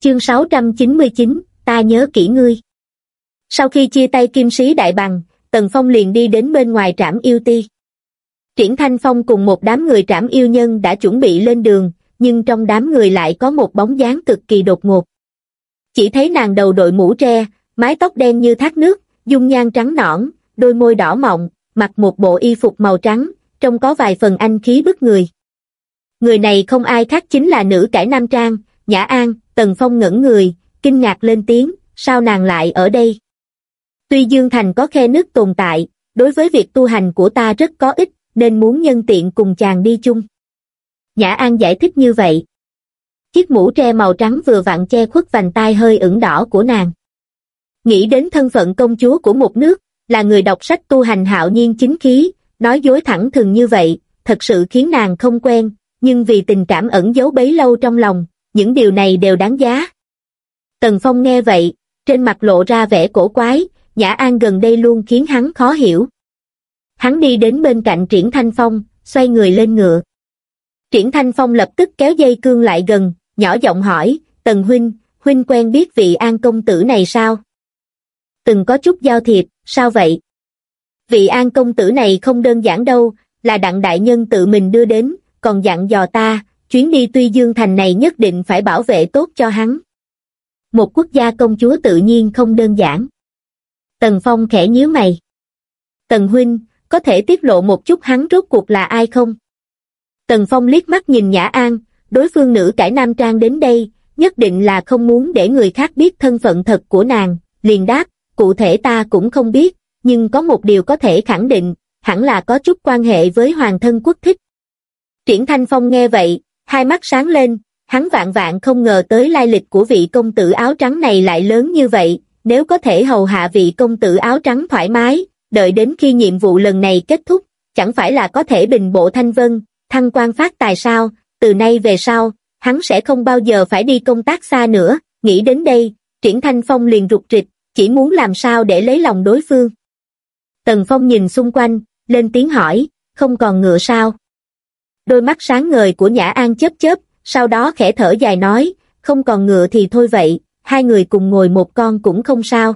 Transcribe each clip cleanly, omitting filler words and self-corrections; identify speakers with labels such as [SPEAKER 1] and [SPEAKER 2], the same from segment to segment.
[SPEAKER 1] Chương 699, ta nhớ kỹ ngươi. Sau khi chia tay Kim Sĩ Đại Bằng, Tần Phong liền đi đến bên ngoài trảm yêu ti. Triển Thanh Phong cùng một đám người trảm yêu nhân đã chuẩn bị lên đường, nhưng trong đám người lại có một bóng dáng cực kỳ đột ngột. Chỉ thấy nàng đầu đội mũ tre, mái tóc đen như thác nước, dung nhan trắng nõn, đôi môi đỏ mọng, mặc một bộ y phục màu trắng, trông có vài phần anh khí bức người. Người này không ai khác chính là nữ cải nam trang, Nhã An. Tần Phong ngẩn người, kinh ngạc lên tiếng, sao nàng lại ở đây? Tuy Dương Thành có khe nước tồn tại, đối với việc tu hành của ta rất có ích, nên muốn nhân tiện cùng chàng đi chung. Nhã An giải thích như vậy. Chiếc mũ tre màu trắng vừa vặn che khuất vành tai hơi ửng đỏ của nàng. Nghĩ đến thân phận công chúa của một nước, là người đọc sách tu hành hạo nhiên chính khí, nói dối thẳng thừng như vậy, thật sự khiến nàng không quen, nhưng vì tình cảm ẩn giấu bấy lâu trong lòng, những điều này đều đáng giá. Tần Phong nghe vậy, trên mặt lộ ra vẻ cổ quái, Nhã An gần đây luôn khiến hắn khó hiểu. Hắn đi đến bên cạnh Triển Thanh Phong, xoay người lên ngựa. Triển Thanh Phong lập tức kéo dây cương lại gần, nhỏ giọng hỏi, Tần huynh, huynh quen biết vị An công tử này sao? Từng có chút giao thiệp, sao vậy? Vị An công tử này không đơn giản đâu, là Đặng đại nhân tự mình đưa đến, còn dặn dò ta, chuyến đi Tuy Dương Thành này nhất định phải bảo vệ tốt cho hắn. Một quốc gia công chúa tự nhiên không đơn giản. Tần Phong khẽ nhíu mày. Tần huynh, có thể tiết lộ một chút hắn rốt cuộc là ai không? Tần Phong liếc mắt nhìn Nhã An, đối phương nữ cải nam trang đến đây, nhất định là không muốn để người khác biết thân phận thật của nàng, liền đáp, cụ thể ta cũng không biết, nhưng có một điều có thể khẳng định, hẳn là có chút quan hệ với hoàng thân quốc thích. Triển Thanh Phong nghe vậy, hai mắt sáng lên, hắn vạn vạn không ngờ tới lai lịch của vị công tử áo trắng này lại lớn như vậy, nếu có thể hầu hạ vị công tử áo trắng thoải mái, đợi đến khi nhiệm vụ lần này kết thúc, chẳng phải là có thể bình bộ thanh vân, thăng quan phát tài sao, từ nay về sau, hắn sẽ không bao giờ phải đi công tác xa nữa, nghĩ đến đây, Triển Thanh Phong liền rụt rịch, chỉ muốn làm sao để lấy lòng đối phương. Tần Phong nhìn xung quanh, lên tiếng hỏi, không còn ngựa sao? Đôi mắt sáng ngời của Nhã An chớp chớp, sau đó khẽ thở dài nói, không còn ngựa thì thôi vậy, hai người cùng ngồi một con cũng không sao.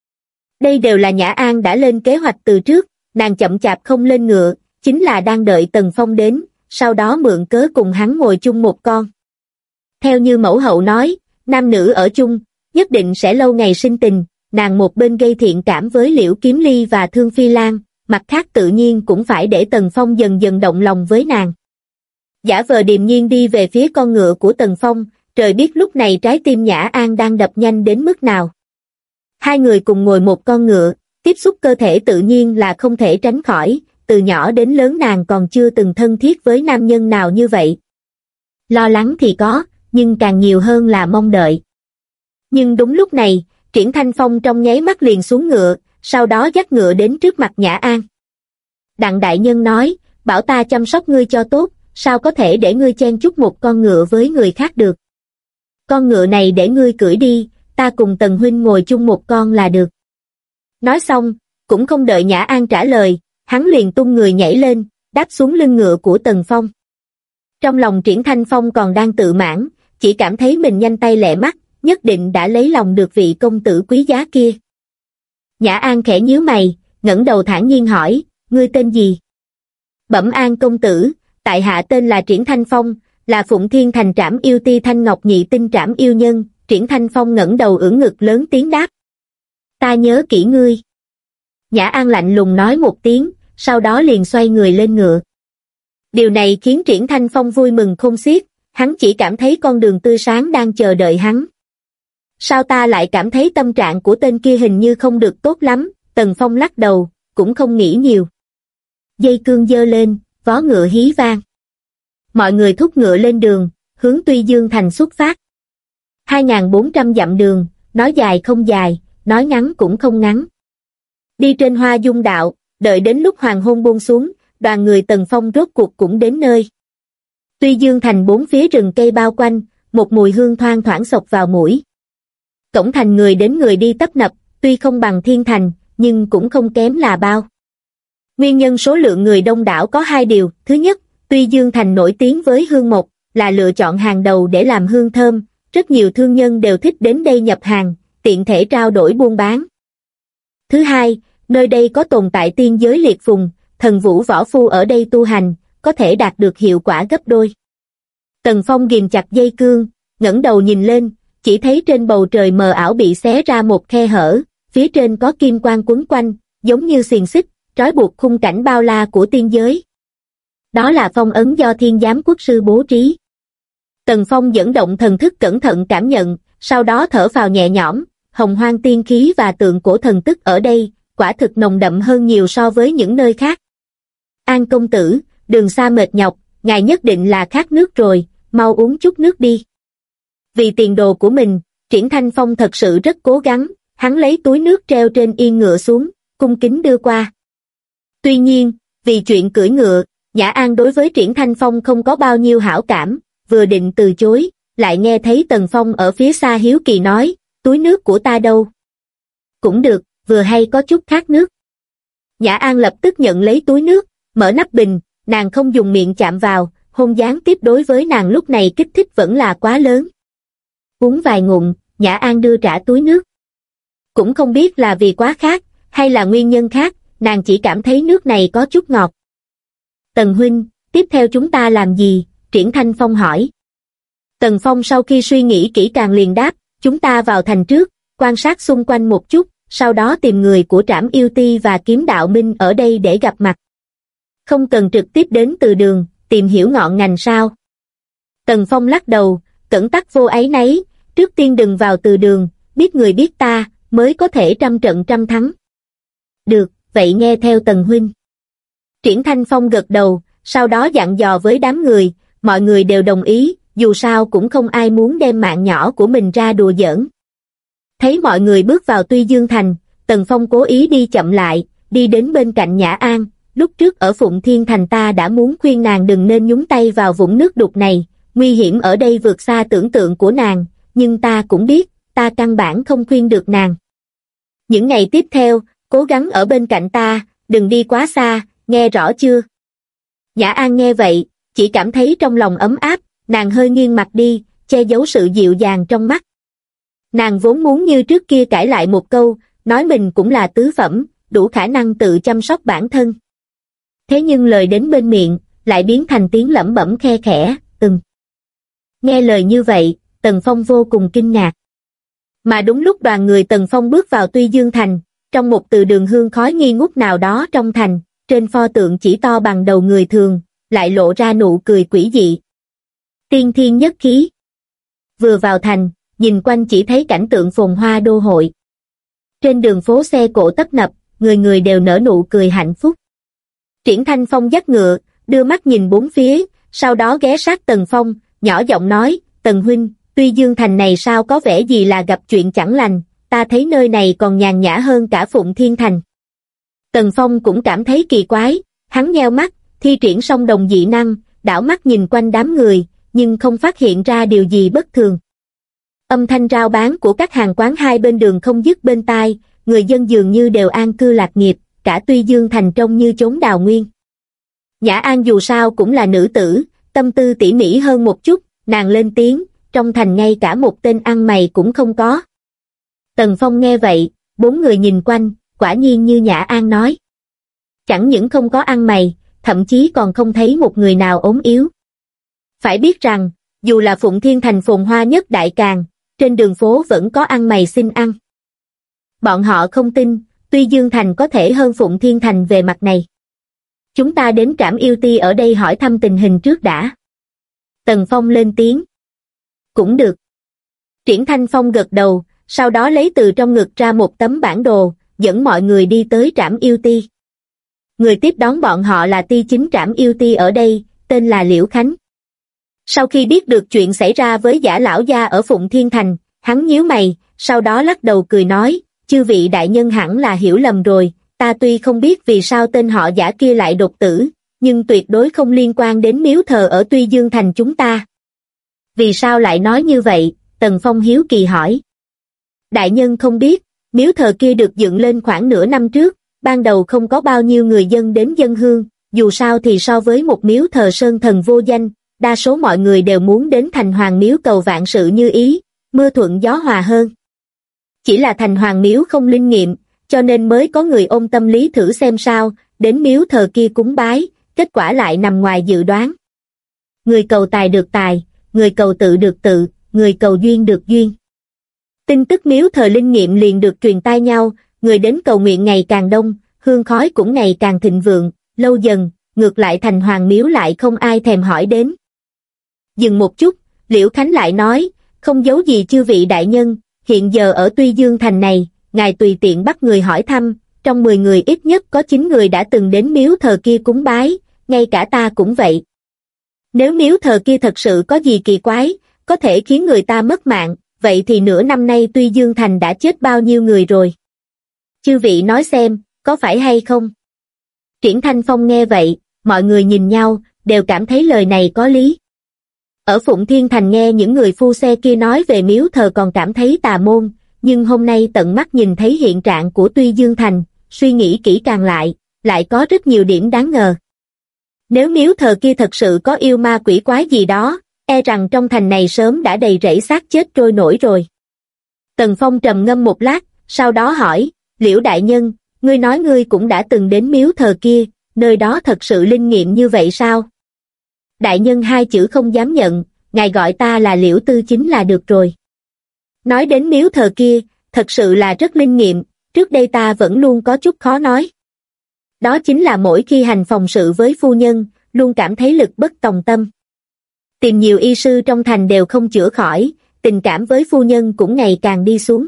[SPEAKER 1] Đây đều là Nhã An đã lên kế hoạch từ trước, nàng chậm chạp không lên ngựa, chính là đang đợi Tần Phong đến, sau đó mượn cớ cùng hắn ngồi chung một con. Theo như mẫu hậu nói, nam nữ ở chung, nhất định sẽ lâu ngày sinh tình, nàng một bên gây thiện cảm với Liễu Kiếm Ly và Thương Phi Lan, mặt khác tự nhiên cũng phải để Tần Phong dần dần động lòng với nàng. Giả vờ điềm nhiên đi về phía con ngựa của Tần Phong, trời biết lúc này trái tim Nhã An đang đập nhanh đến mức nào. Hai người cùng ngồi một con ngựa, tiếp xúc cơ thể tự nhiên là không thể tránh khỏi, từ nhỏ đến lớn nàng còn chưa từng thân thiết với nam nhân nào như vậy. Lo lắng thì có, nhưng càng nhiều hơn là mong đợi. Nhưng đúng lúc này, Triển Thanh Phong trong nháy mắt liền xuống ngựa, sau đó dắt ngựa đến trước mặt Nhã An. Đặng đại nhân nói, bảo ta chăm sóc ngươi cho tốt, sao có thể để ngươi chen chúc một con ngựa với người khác được. Con ngựa này để ngươi cưỡi đi, ta cùng Tần huynh ngồi chung một con là được. Nói xong, cũng không đợi Nhã An trả lời, hắn liền tung người nhảy lên, đáp xuống lưng ngựa của Tần Phong. Trong lòng Triển Thanh Phong còn đang tự mãn, chỉ cảm thấy mình nhanh tay lẹ mắt, nhất định đã lấy lòng được vị công tử quý giá kia. Nhã An khẽ nhíu mày, ngẩng đầu thản nhiên hỏi, ngươi tên gì? Bẩm An công tử, tại hạ tên là Triển Thanh Phong, là Phụng Thiên Thành trảm yêu ti Thanh Ngọc Nhị Tinh trảm yêu nhân. Triển Thanh Phong ngẩng đầu ưỡn ngực lớn tiếng đáp. Ta nhớ kỹ ngươi. Nhã An lạnh lùng nói một tiếng, sau đó liền xoay người lên ngựa. Điều này khiến Triển Thanh Phong vui mừng khôn xiết, hắn chỉ cảm thấy con đường tươi sáng đang chờ đợi hắn. Sao ta lại cảm thấy tâm trạng của tên kia hình như không được tốt lắm? Tần Phong lắc đầu, cũng không nghĩ nhiều. Dây cương giơ lên, vó ngựa hí vang. Mọi người thúc ngựa lên đường, hướng Tuy Dương Thành xuất phát. 2.400 dặm đường, nói dài không dài, nói ngắn cũng không ngắn. Đi trên Hoa Dung đạo, đợi đến lúc hoàng hôn buông xuống, đoàn người Tần Phong rốt cuộc cũng đến nơi. Tuy Dương Thành bốn phía rừng cây bao quanh, một mùi hương thoang thoảng xộc vào mũi. Cổng thành người đến người đi tấp nập, tuy không bằng Thiên Thành, nhưng cũng không kém là bao. Nguyên nhân số lượng người đông đảo có hai điều, thứ nhất, Tuy Dương Thành nổi tiếng với hương mộc, là lựa chọn hàng đầu để làm hương thơm, rất nhiều thương nhân đều thích đến đây nhập hàng, tiện thể trao đổi buôn bán. Thứ hai, nơi đây có tồn tại tiên giới liệt phùng, thần vũ võ phu ở đây tu hành, có thể đạt được hiệu quả gấp đôi. Tần Phong ghìm chặt dây cương, ngẩng đầu nhìn lên, chỉ thấy trên bầu trời mờ ảo bị xé ra một khe hở, phía trên có kim quang quấn quanh, giống như xiềng xích, trói buộc khung cảnh bao la của tiên giới. Đó là phong ấn do Thiên Giám Quốc sư bố trí. Tần Phong dẫn động thần thức cẩn thận cảm nhận, sau đó thở phào nhẹ nhõm, hồng hoang tiên khí và tượng cổ thần tức ở đây, quả thực nồng đậm hơn nhiều so với những nơi khác. An công tử, đường xa mệt nhọc, ngài nhất định là khát nước rồi, mau uống chút nước đi. Vì tiền đồ của mình, Triển Thanh Phong thật sự rất cố gắng, hắn lấy túi nước treo trên yên ngựa xuống, cung kính đưa qua. Tuy nhiên, vì chuyện cưỡi ngựa, Nhã An đối với Triển Thanh Phong không có bao nhiêu hảo cảm, vừa định từ chối, lại nghe thấy Tần Phong ở phía xa hiếu kỳ nói, túi nước của ta đâu? Cũng được, vừa hay có chút khát nước. Nhã An lập tức nhận lấy túi nước, mở nắp bình, nàng không dùng miệng chạm vào, hôn gián tiếp đối với nàng lúc này kích thích vẫn là quá lớn. Uống vài ngụm, Nhã An đưa trả túi nước. Cũng không biết là vì quá khát, hay là nguyên nhân khác, nàng chỉ cảm thấy nước này có chút ngọt. Tần huynh, tiếp theo chúng ta làm gì? Triển Thanh Phong hỏi. Tần Phong sau khi suy nghĩ kỹ càng liền đáp, chúng ta vào thành trước, quan sát xung quanh một chút, sau đó tìm người của Trảm Yêu Ti và Kiếm Đạo Minh ở đây để gặp mặt. Không cần trực tiếp đến từ đường, tìm hiểu ngọn ngành sao? Tần Phong lắc đầu, cẩn tắc vô áy náy, trước tiên đừng vào từ đường, biết người biết ta, mới có thể trăm trận trăm thắng. Được, vậy nghe theo Tần huynh. Triển Thanh Phong gật đầu, sau đó dặn dò với đám người, mọi người đều đồng ý, dù sao cũng không ai muốn đem mạng nhỏ của mình ra đùa giỡn. Thấy mọi người bước vào Tuy Dương Thành, Tần Phong cố ý đi chậm lại, đi đến bên cạnh Nhã An, lúc trước ở Phụng Thiên Thành ta đã muốn khuyên nàng đừng nên nhúng tay vào vũng nước đục này, nguy hiểm ở đây vượt xa tưởng tượng của nàng, nhưng ta cũng biết, ta căn bản không khuyên được nàng. Những ngày tiếp theo, cố gắng ở bên cạnh ta, đừng đi quá xa, nghe rõ chưa? Nhã An nghe vậy, chỉ cảm thấy trong lòng ấm áp, nàng hơi nghiêng mặt đi, che giấu sự dịu dàng trong mắt. Nàng vốn muốn như trước kia cãi lại một câu, nói mình cũng là tứ phẩm, đủ khả năng tự chăm sóc bản thân. Thế nhưng lời đến bên miệng, lại biến thành tiếng lẩm bẩm khe khẽ, Nghe lời như vậy, Tần Phong vô cùng kinh ngạc. Mà đúng lúc đoàn người Tần Phong bước vào Tuy Dương Thành, trong một từ đường hương khói nghi ngút nào đó trong thành, trên pho tượng chỉ to bằng đầu người thường, lại lộ ra nụ cười quỷ dị. Tiên thiên nhất khí. Vừa vào thành, nhìn quanh chỉ thấy cảnh tượng phồn hoa đô hội. Trên đường phố xe cộ tấp nập, người người đều nở nụ cười hạnh phúc. Triển Thanh Phong dắt ngựa, đưa mắt nhìn bốn phía, sau đó ghé sát Tần Phong, nhỏ giọng nói, Tần huynh, Tuy Dương Thành này sao có vẻ gì là gặp chuyện chẳng lành, ta thấy nơi này còn nhàn nhã hơn cả Phụng Thiên Thành. Tần Phong cũng cảm thấy kỳ quái, hắn nheo mắt, thi triển song đồng dị năng, đảo mắt nhìn quanh đám người, nhưng không phát hiện ra điều gì bất thường. Âm thanh rao bán của các hàng quán hai bên đường không dứt bên tai, người dân dường như đều an cư lạc nghiệp, cả Tuy Dương Thành trông như chốn đào nguyên. Nhã An dù sao cũng là nữ tử, tâm tư tỉ mỉ hơn một chút, nàng lên tiếng, trong thành ngay cả một tên ăn mày cũng không có. Tần Phong nghe vậy, bốn người nhìn quanh, quả nhiên như Nhã An nói. Chẳng những không có ăn mày, thậm chí còn không thấy một người nào ốm yếu. Phải biết rằng, dù là Phụng Thiên Thành phồn hoa nhất đại càn, trên đường phố vẫn có ăn mày xin ăn. Bọn họ không tin, Tuy Dương Thành có thể hơn Phụng Thiên Thành về mặt này. Chúng ta đến Trảm Yêu Ti ở đây hỏi thăm tình hình trước đã. Tần Phong lên tiếng. Cũng được. Triển Thanh Phong gật đầu, sau đó lấy từ trong ngực ra một tấm bản đồ, dẫn mọi người đi tới Trảm Yêu Ti. Người tiếp đón bọn họ là ti chính Trảm Yêu Ti ở đây, tên là Liễu Khánh. Sau khi biết được chuyện xảy ra với Giả lão gia ở Phụng Thiên Thành, hắn nhíu mày, sau đó lắc đầu cười nói, chư vị đại nhân hẳn là hiểu lầm rồi, ta tuy không biết vì sao tên họ Giả kia lại đột tử, nhưng tuyệt đối không liên quan đến miếu thờ ở Tuy Dương Thành chúng ta. Vì sao lại nói như vậy? Tần Phong hiếu kỳ hỏi. Đại nhân không biết, miếu thờ kia được dựng lên khoảng nửa năm trước, ban đầu không có bao nhiêu người dân đến dâng hương, dù sao thì so với một miếu thờ sơn thần vô danh, đa số mọi người đều muốn đến Thành Hoàng Miếu cầu vạn sự như ý, mưa thuận gió hòa hơn. Chỉ là Thành Hoàng Miếu không linh nghiệm, cho nên mới có người ôm tâm lý thử xem sao, đến miếu thờ kia cúng bái, kết quả lại nằm ngoài dự đoán. Người cầu tài được tài, người cầu tự được tự, người cầu duyên được duyên. Tin tức miếu thờ linh nghiệm liền được truyền tai nhau, người đến cầu nguyện ngày càng đông, hương khói cũng ngày càng thịnh vượng, lâu dần, ngược lại Thành Hoàng Miếu lại không ai thèm hỏi đến. Dừng một chút, Liễu Khánh lại nói, không giấu gì chư vị đại nhân, hiện giờ ở Tuy Dương Thành này, ngài tùy tiện bắt người hỏi thăm, trong 10 người ít nhất có 9 người đã từng đến miếu thờ kia cúng bái, ngay cả ta cũng vậy. Nếu miếu thờ kia thật sự có gì kỳ quái, có thể khiến người ta mất mạng, vậy thì nửa năm nay Tuy Dương Thành đã chết bao nhiêu người rồi? Chư vị nói xem, có phải hay không? Triển Thanh Phong nghe vậy, mọi người nhìn nhau, đều cảm thấy lời này có lý. Ở Phụng Thiên Thành nghe những người phu xe kia nói về miếu thờ còn cảm thấy tà môn, nhưng hôm nay tận mắt nhìn thấy hiện trạng của Tuy Dương Thành, suy nghĩ kỹ càng lại có rất nhiều điểm đáng ngờ. Nếu miếu thờ kia thật sự có yêu ma quỷ quái gì đó, e rằng trong thành này sớm đã đầy rẫy xác chết trôi nổi rồi. Tần Phong trầm ngâm một lát, sau đó hỏi, Liễu đại nhân, ngươi nói ngươi cũng đã từng đến miếu thờ kia, nơi đó thật sự linh nghiệm như vậy sao? Đại nhân hai chữ không dám nhận, ngài gọi ta là Liễu Tư Chính là được rồi. Nói đến miếu thờ kia, thật sự là rất linh nghiệm, trước đây ta vẫn luôn có chút khó nói. Đó chính là mỗi khi hành phòng sự với phu nhân, luôn cảm thấy lực bất tòng tâm. Tìm nhiều y sư trong thành đều không chữa khỏi, tình cảm với phu nhân cũng ngày càng đi xuống.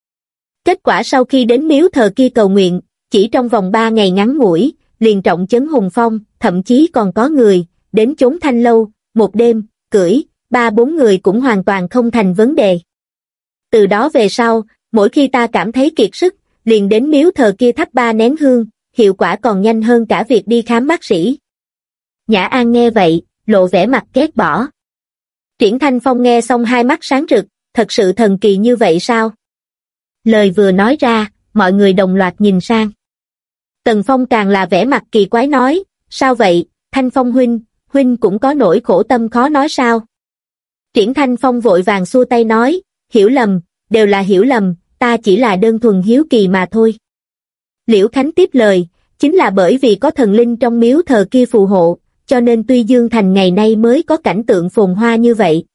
[SPEAKER 1] Kết quả sau khi đến miếu thờ kia cầu nguyện, chỉ trong vòng 3 ngày ngắn ngủi, liền trọng chấn hùng phong, thậm chí còn có người đến chốn Thanh Lâu, một đêm, cưỡi, 3-4 người cũng hoàn toàn không thành vấn đề. Từ đó về sau, mỗi khi ta cảm thấy kiệt sức, liền đến miếu thờ kia thắp 3 nén hương, hiệu quả còn nhanh hơn cả việc đi khám bác sĩ. Nhã An nghe vậy, lộ vẻ mặt ghét bỏ. Triển Thanh Phong nghe xong hai mắt sáng rực, thật sự thần kỳ như vậy sao? Lời vừa nói ra, mọi người đồng loạt nhìn sang. Tần Phong càng là vẻ mặt kỳ quái nói, sao vậy, Thanh Phong huynh cũng có nỗi khổ tâm khó nói sao? Triển Thanh Phong vội vàng xua tay nói, hiểu lầm, đều là hiểu lầm, ta chỉ là đơn thuần hiếu kỳ mà thôi. Liễu Khánh tiếp lời, chính là bởi vì có thần linh trong miếu thờ kia phù hộ, cho nên Tuy Dương Thành ngày nay mới có cảnh tượng phồn hoa như vậy.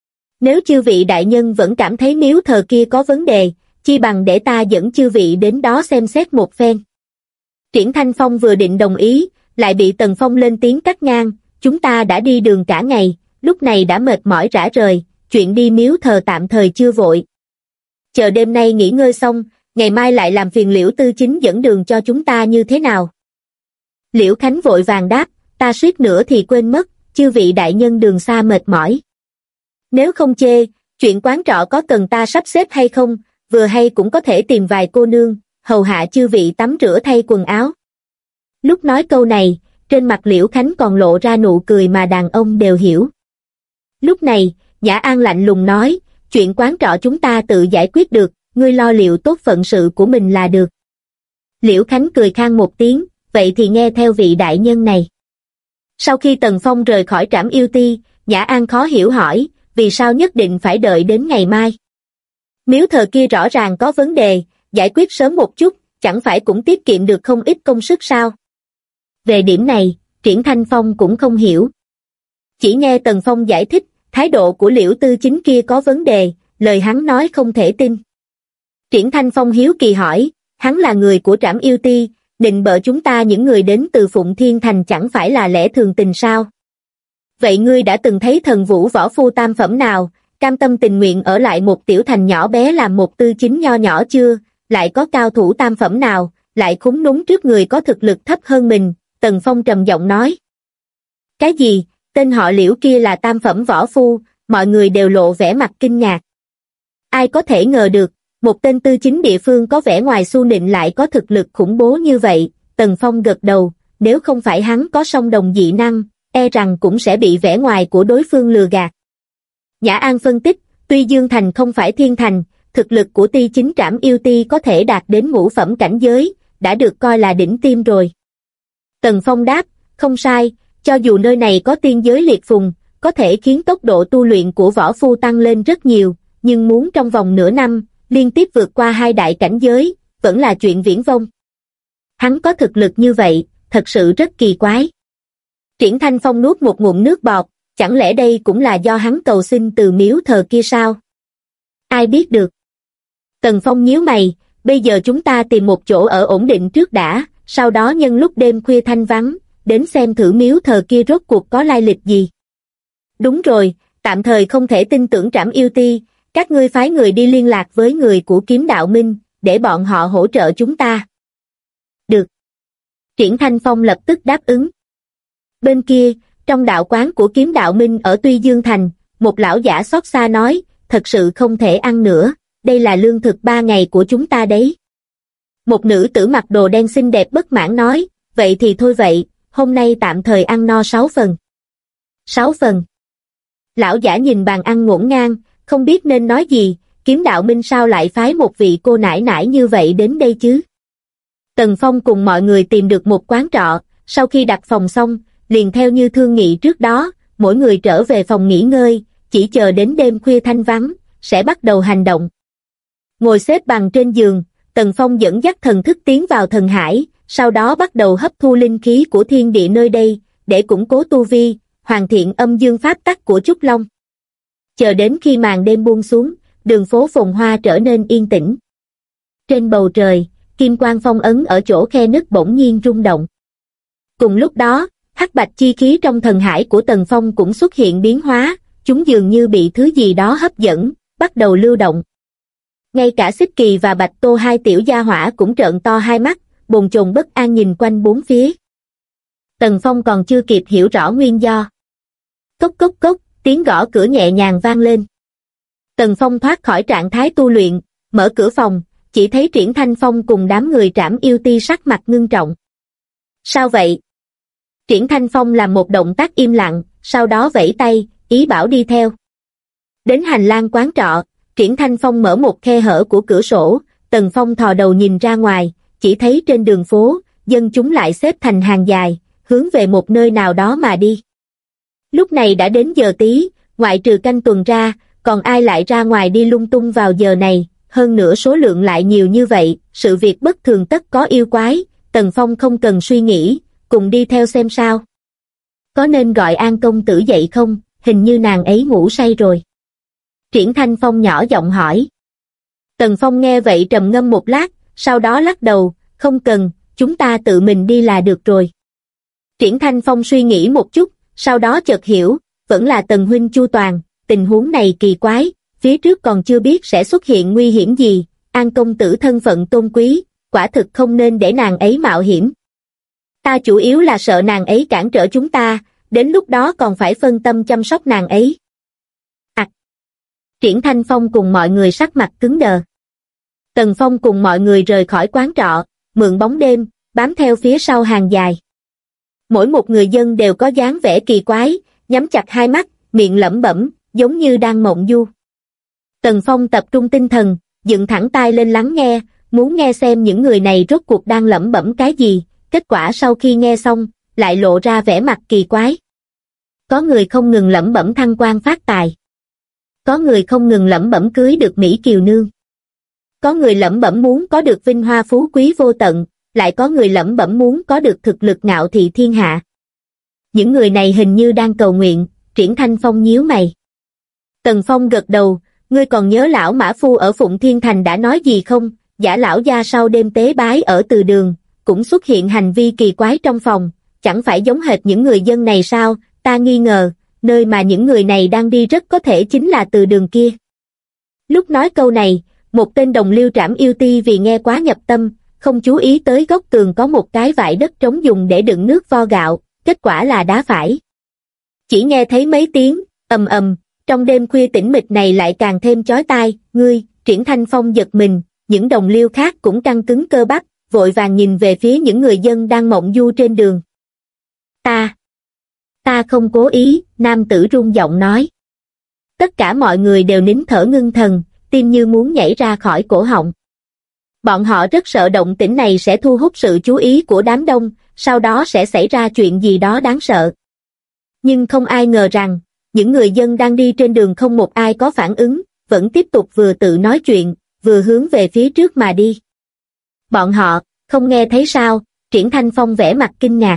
[SPEAKER 1] Nếu chư vị đại nhân vẫn cảm thấy miếu thờ kia có vấn đề, chi bằng để ta dẫn chư vị đến đó xem xét một phen. Triển Thanh Phong vừa định đồng ý, lại bị Tần Phong lên tiếng cắt ngang, chúng ta đã đi đường cả ngày, lúc này đã mệt mỏi rã rời, chuyện đi miếu thờ tạm thời chưa vội. Chờ đêm nay nghỉ ngơi xong, ngày mai lại làm phiền Liễu Tư Chính dẫn đường cho chúng ta như thế nào? Liễu Khánh vội vàng đáp, ta suýt nữa thì quên mất, chư vị đại nhân đường xa mệt mỏi. Nếu không chê, chuyện quán trọ có cần ta sắp xếp hay không, vừa hay cũng có thể tìm vài cô nương, hầu hạ chư vị tắm rửa thay quần áo. Lúc nói câu này, trên mặt Liễu Khánh còn lộ ra nụ cười mà đàn ông đều hiểu. Lúc này, Nhã An lạnh lùng nói, chuyện quán trọ chúng ta tự giải quyết được, ngươi lo liệu tốt phận sự của mình là được. Liễu Khánh cười khan một tiếng, vậy thì nghe theo vị đại nhân này. Sau khi Tần Phong rời khỏi Trảm Yêu Ti, Nhã An khó hiểu hỏi, vì sao nhất định phải đợi đến ngày mai? Miếu thờ kia rõ ràng có vấn đề, giải quyết sớm một chút, chẳng phải cũng tiết kiệm được không ít công sức sao? Về điểm này, Triển Thanh Phong cũng không hiểu. Chỉ nghe Tần Phong giải thích, thái độ của Liễu Tư Chính kia có vấn đề, lời hắn nói không thể tin. Triển Thanh Phong hiếu kỳ hỏi, hắn là người của Trảm Yêu Ti, định bợ chúng ta những người đến từ Phụng Thiên Thành chẳng phải là lẽ thường tình sao? Vậy ngươi đã từng thấy thần vũ võ phu tam phẩm nào, cam tâm tình nguyện ở lại một tiểu thành nhỏ bé làm một tư chính nho nhỏ chưa? Lại có cao thủ tam phẩm nào, lại khúm núm trước người có thực lực thấp hơn mình? Tần Phong trầm giọng nói. Cái gì? Tên họ Liễu kia là tam phẩm võ phu, mọi người đều lộ vẻ mặt kinh ngạc. Ai có thể ngờ được, một tên tư chính địa phương có vẻ ngoài xu nịnh lại có thực lực khủng bố như vậy? Tần Phong gật đầu, nếu không phải hắn có song đồng dị năng, e rằng cũng sẽ bị vẻ ngoài của đối phương lừa gạt. Nhã An phân tích, Tuy Dương Thành không phải thiên thành, thực lực của Ti Chính Trảm Yêu Ti có thể đạt đến ngũ phẩm cảnh giới, đã được coi là đỉnh tiêm rồi. Tần Phong đáp, không sai, cho dù nơi này có tiên giới liệt phùng, có thể khiến tốc độ tu luyện của võ phu tăng lên rất nhiều, nhưng muốn trong vòng nửa năm, liên tiếp vượt qua 2 đại cảnh giới, vẫn là chuyện viển vông. Hắn có thực lực như vậy, thật sự rất kỳ quái. Triển Thanh Phong nuốt một ngụm nước bọt, chẳng lẽ đây cũng là do hắn cầu xin từ miếu thờ kia sao? Ai biết được. Tần Phong nhíu mày, bây giờ chúng ta tìm một chỗ ở ổn định trước đã, sau đó nhân lúc đêm khuya thanh vắng, đến xem thử miếu thờ kia rốt cuộc có lai lịch gì. Đúng rồi, tạm thời không thể tin tưởng Trảm Yêu Ti, các ngươi phái người đi liên lạc với người của Kiếm Đạo Minh, để bọn họ hỗ trợ chúng ta. Được. Triển Thanh Phong lập tức đáp ứng. Bên kia, trong đạo quán của Kiếm Đạo Minh ở Tuy Dương Thành, một lão giả xót xa nói, thật sự không thể ăn nữa, đây là lương thực 3 ngày của chúng ta đấy. Một nữ tử mặc đồ đen xinh đẹp bất mãn nói, vậy thì thôi vậy, hôm nay tạm thời ăn no 6 phần. 6 phần. Lão giả nhìn bàn ăn ngổn ngang, không biết nên nói gì, Kiếm Đạo Minh sao lại phái một vị cô nãi nãi như vậy đến đây chứ? Tần Phong cùng mọi người tìm được một quán trọ, sau khi đặt phòng xong, liền theo như thương nghị trước đó, mỗi người trở về phòng nghỉ ngơi, chỉ chờ đến đêm khuya thanh vắng, sẽ bắt đầu hành động. Ngồi xếp bằng trên giường, Tần Phong dẫn dắt thần thức tiến vào thần hải, sau đó bắt đầu hấp thu linh khí của thiên địa nơi đây, để củng cố tu vi, hoàn thiện âm dương pháp tắc của Trúc Long. Chờ đến khi màn đêm buông xuống, đường phố phồn hoa trở nên yên tĩnh. Trên bầu trời, kim quang phong ấn ở chỗ khe nứt bỗng nhiên rung động. Cùng lúc đó, hắc bạch chi khí trong thần hải của Tần Phong cũng xuất hiện biến hóa, chúng dường như bị thứ gì đó hấp dẫn, bắt đầu lưu động. Ngay cả Xích Kỳ và Bạch Tô hai tiểu gia hỏa cũng trợn to hai mắt, bồn chồn bất an nhìn quanh bốn phía. Tần Phong còn chưa kịp hiểu rõ nguyên do. Cốc cốc cốc, tiếng gõ cửa nhẹ nhàng vang lên. Tần Phong thoát khỏi trạng thái tu luyện, mở cửa phòng, chỉ thấy Triển Thanh Phong cùng đám người Trảm Yêu Ti sắc mặt ngưng trọng. Sao vậy? Triển Thanh Phong làm một động tác im lặng, sau đó vẫy tay, ý bảo đi theo. Đến hành lang quán trọ, Triển Thanh Phong mở một khe hở của cửa sổ, Tần Phong thò đầu nhìn ra ngoài, chỉ thấy trên đường phố, dân chúng lại xếp thành hàng dài, hướng về một nơi nào đó mà đi. Lúc này đã đến giờ tí, ngoại trừ canh tuần ra, còn ai lại ra ngoài đi lung tung vào giờ này, hơn nữa số lượng lại nhiều như vậy, sự việc bất thường tất có yêu quái, Tần Phong không cần suy nghĩ, cùng đi theo xem sao. Có nên gọi An công tử dậy không, hình như nàng ấy ngủ say rồi. Triển Thanh Phong nhỏ giọng hỏi. Tần Phong nghe vậy trầm ngâm một lát, sau đó lắc đầu, không cần, chúng ta tự mình đi là được rồi. Triển Thanh Phong suy nghĩ một chút, sau đó chợt hiểu, vẫn là Tần huynh chu toàn, tình huống này kỳ quái, phía trước còn chưa biết sẽ xuất hiện nguy hiểm gì, An công tử thân phận tôn quý, quả thực không nên để nàng ấy mạo hiểm. Ta chủ yếu là sợ nàng ấy cản trở chúng ta, đến lúc đó còn phải phân tâm chăm sóc nàng ấy. Triển Thanh Phong cùng mọi người sắc mặt cứng đờ. Tần Phong cùng mọi người rời khỏi quán trọ, mượn bóng đêm, bám theo phía sau hàng dài. Mỗi một người dân đều có dáng vẻ kỳ quái, nhắm chặt hai mắt, miệng lẩm bẩm, giống như đang mộng du. Tần Phong tập trung tinh thần, dựng thẳng tai lên lắng nghe, muốn nghe xem những người này rốt cuộc đang lẩm bẩm cái gì, kết quả sau khi nghe xong, lại lộ ra vẻ mặt kỳ quái. Có người không ngừng lẩm bẩm thăng quan phát tài. Có người không ngừng lẩm bẩm cưới được Mỹ Kiều Nương. Có người lẩm bẩm muốn có được vinh hoa phú quý vô tận, lại có người lẩm bẩm muốn có được thực lực ngạo thị thiên hạ. Những người này hình như đang cầu nguyện, Triển Thanh Phong nhíu mày. Tần Phong gật đầu, ngươi còn nhớ lão Mã Phu ở Phụng Thiên Thành đã nói gì không? Giả lão gia sau đêm tế bái ở từ đường, cũng xuất hiện hành vi kỳ quái trong phòng, chẳng phải giống hệt những người dân này sao? Ta nghi ngờ, nơi mà những người này đang đi rất có thể chính là từ đường kia. Lúc nói câu này, một tên đồng liêu Trảm Yêu Ti vì nghe quá nhập tâm, không chú ý tới góc tường có một cái vải đất trống dùng để đựng nước vo gạo, kết quả là đá phải. Chỉ nghe thấy mấy tiếng, ầm ầm, trong đêm khuya tĩnh mịch này lại càng thêm chói tai, ngươi, Triển Thanh Phong giật mình, những đồng liêu khác cũng căng cứng cơ bắp, vội vàng nhìn về phía những người dân đang mộng du trên đường. Ta không cố ý, nam tử run giọng nói. Tất cả mọi người đều nín thở ngưng thần, tim như muốn nhảy ra khỏi cổ họng. Bọn họ rất sợ động tĩnh này sẽ thu hút sự chú ý của đám đông, sau đó sẽ xảy ra chuyện gì đó đáng sợ. Nhưng không ai ngờ rằng, những người dân đang đi trên đường không một ai có phản ứng, vẫn tiếp tục vừa tự nói chuyện, vừa hướng về phía trước mà đi. Bọn họ, không nghe thấy sao? Triển Thanh Phong vẻ mặt kinh ngạc.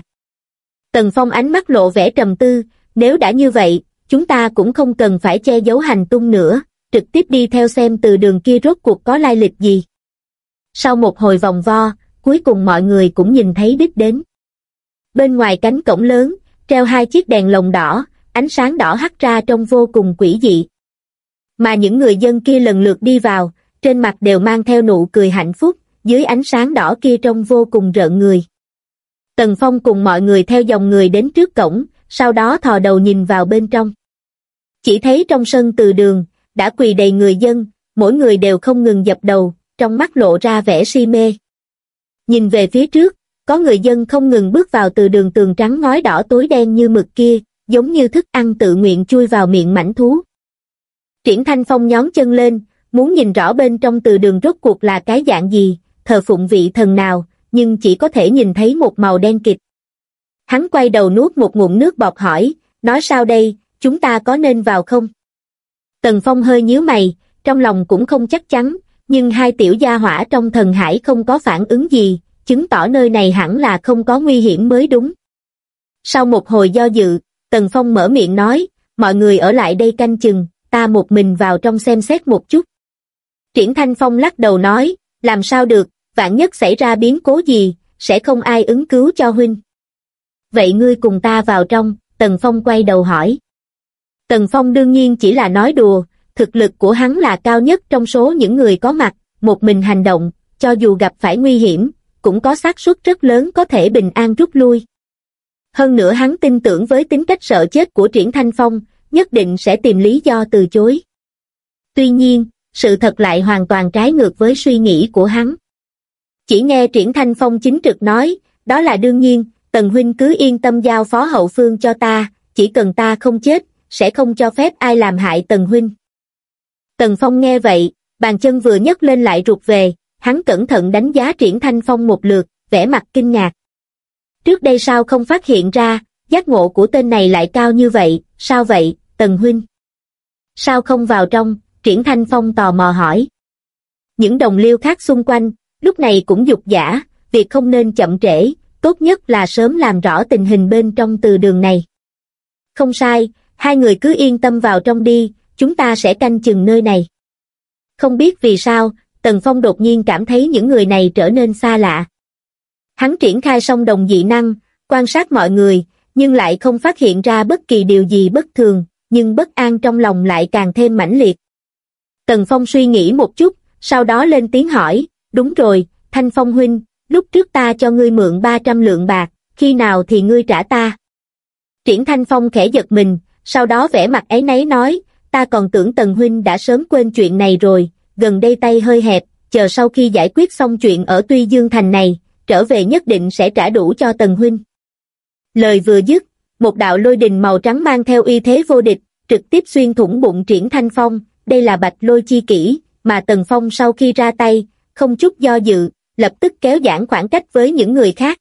[SPEAKER 1] Tần Phong ánh mắt lộ vẻ trầm tư, nếu đã như vậy, chúng ta cũng không cần phải che giấu hành tung nữa, trực tiếp đi theo xem từ đường kia rốt cuộc có lai lịch gì. Sau một hồi vòng vo, cuối cùng mọi người cũng nhìn thấy đích đến. Bên ngoài cánh cổng lớn, treo 2 chiếc đèn lồng đỏ, ánh sáng đỏ hắt ra trông vô cùng quỷ dị. Mà những người dân kia lần lượt đi vào, trên mặt đều mang theo nụ cười hạnh phúc, dưới ánh sáng đỏ kia trông vô cùng rợn người. Tần Phong cùng mọi người theo dòng người đến trước cổng, sau đó thò đầu nhìn vào bên trong. Chỉ thấy trong sân từ đường, đã quỳ đầy người dân, mỗi người đều không ngừng dập đầu, trong mắt lộ ra vẻ si mê. Nhìn về phía trước, có người dân không ngừng bước vào từ đường tường trắng ngói đỏ tối đen như mực kia, giống như thức ăn tự nguyện chui vào miệng mãnh thú. Triển Thanh Phong nhón chân lên, muốn nhìn rõ bên trong từ đường rốt cuộc là cái dạng gì, thờ phụng vị thần nào, nhưng chỉ có thể nhìn thấy một màu đen kịt. Hắn quay đầu nuốt một ngụm nước bọt hỏi, nói sao đây, chúng ta có nên vào không? Tần Phong hơi nhíu mày, trong lòng cũng không chắc chắn, nhưng 2 tiểu gia hỏa trong thần hải không có phản ứng gì, chứng tỏ nơi này hẳn là không có nguy hiểm mới đúng. Sau một hồi do dự, Tần Phong mở miệng nói, mọi người ở lại đây canh chừng, ta một mình vào trong xem xét một chút. Triển Thanh Phong lắc đầu nói, làm sao được, vạn nhất xảy ra biến cố gì, sẽ không ai ứng cứu cho huynh. Vậy ngươi cùng ta vào trong, Tần Phong quay đầu hỏi. Tần Phong đương nhiên chỉ là nói đùa, thực lực của hắn là cao nhất trong số những người có mặt, một mình hành động, cho dù gặp phải nguy hiểm, cũng có xác suất rất lớn có thể bình an rút lui. Hơn nữa hắn tin tưởng với tính cách sợ chết của Triển Thanh Phong, nhất định sẽ tìm lý do từ chối. Tuy nhiên, sự thật lại hoàn toàn trái ngược với suy nghĩ của hắn. Chỉ nghe Triển Thanh Phong chính trực nói, đó là đương nhiên, Tần huynh cứ yên tâm giao phó hậu phương cho ta, chỉ cần ta không chết, sẽ không cho phép ai làm hại Tần huynh. Tần Phong nghe vậy, bàn chân vừa nhấc lên lại rụt về, hắn cẩn thận đánh giá Triển Thanh Phong một lượt, vẻ mặt kinh ngạc. Trước đây sao không phát hiện ra, giác ngộ của tên này lại cao như vậy, sao vậy, Tần huynh? Sao không vào trong? Triển Thanh Phong tò mò hỏi. Những đồng liêu khác xung quanh, lúc này cũng dục dã, việc không nên chậm trễ, tốt nhất là sớm làm rõ tình hình bên trong từ đường này. Không sai, 2 người cứ yên tâm vào trong đi, chúng ta sẽ canh chừng nơi này. Không biết vì sao, Tần Phong đột nhiên cảm thấy những người này trở nên xa lạ. Hắn triển khai song đồng dị năng, quan sát mọi người, nhưng lại không phát hiện ra bất kỳ điều gì bất thường, nhưng bất an trong lòng lại càng thêm mãnh liệt. Tần Phong suy nghĩ một chút, sau đó lên tiếng hỏi, đúng rồi, Thanh Phong huynh, lúc trước ta cho ngươi mượn 300 lượng bạc, khi nào thì ngươi trả ta? Triển Thanh Phong khẽ giật mình, sau đó vẻ mặt áy náy nói, ta còn tưởng Tần huynh đã sớm quên chuyện này rồi, gần đây tay hơi hẹp, chờ sau khi giải quyết xong chuyện ở Tuy Dương Thành này, trở về nhất định sẽ trả đủ cho Tần huynh. Lời vừa dứt, một đạo lôi đình màu trắng mang theo uy thế vô địch, trực tiếp xuyên thủng bụng Triển Thanh Phong, đây là Bạch Lôi chi kỷ, mà Tần Phong sau khi ra tay, không chút do dự, lập tức kéo giãn khoảng cách với những người khác.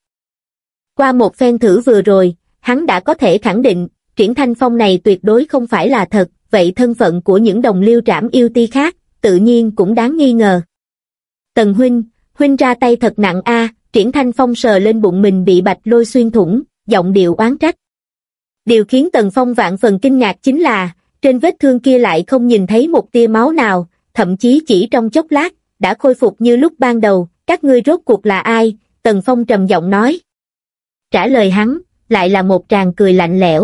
[SPEAKER 1] Qua một phen thử vừa rồi, hắn đã có thể khẳng định, Triển Thanh Phong này tuyệt đối không phải là thật, vậy thân phận của những đồng liêu trảm yêu ti khác, tự nhiên cũng đáng nghi ngờ. Tần huynh ra tay thật nặng a. Triển Thanh Phong sờ lên bụng mình bị Bạch Lôi xuyên thủng, giọng điệu oán trách. Điều khiến Tần Phong vạn phần kinh ngạc chính là, trên vết thương kia lại không nhìn thấy một tia máu nào, thậm chí chỉ trong chốc lát, đã khôi phục như lúc ban đầu, các ngươi rốt cuộc là ai? Tần Phong trầm giọng nói. Trả lời hắn, lại là một tràng cười lạnh lẽo.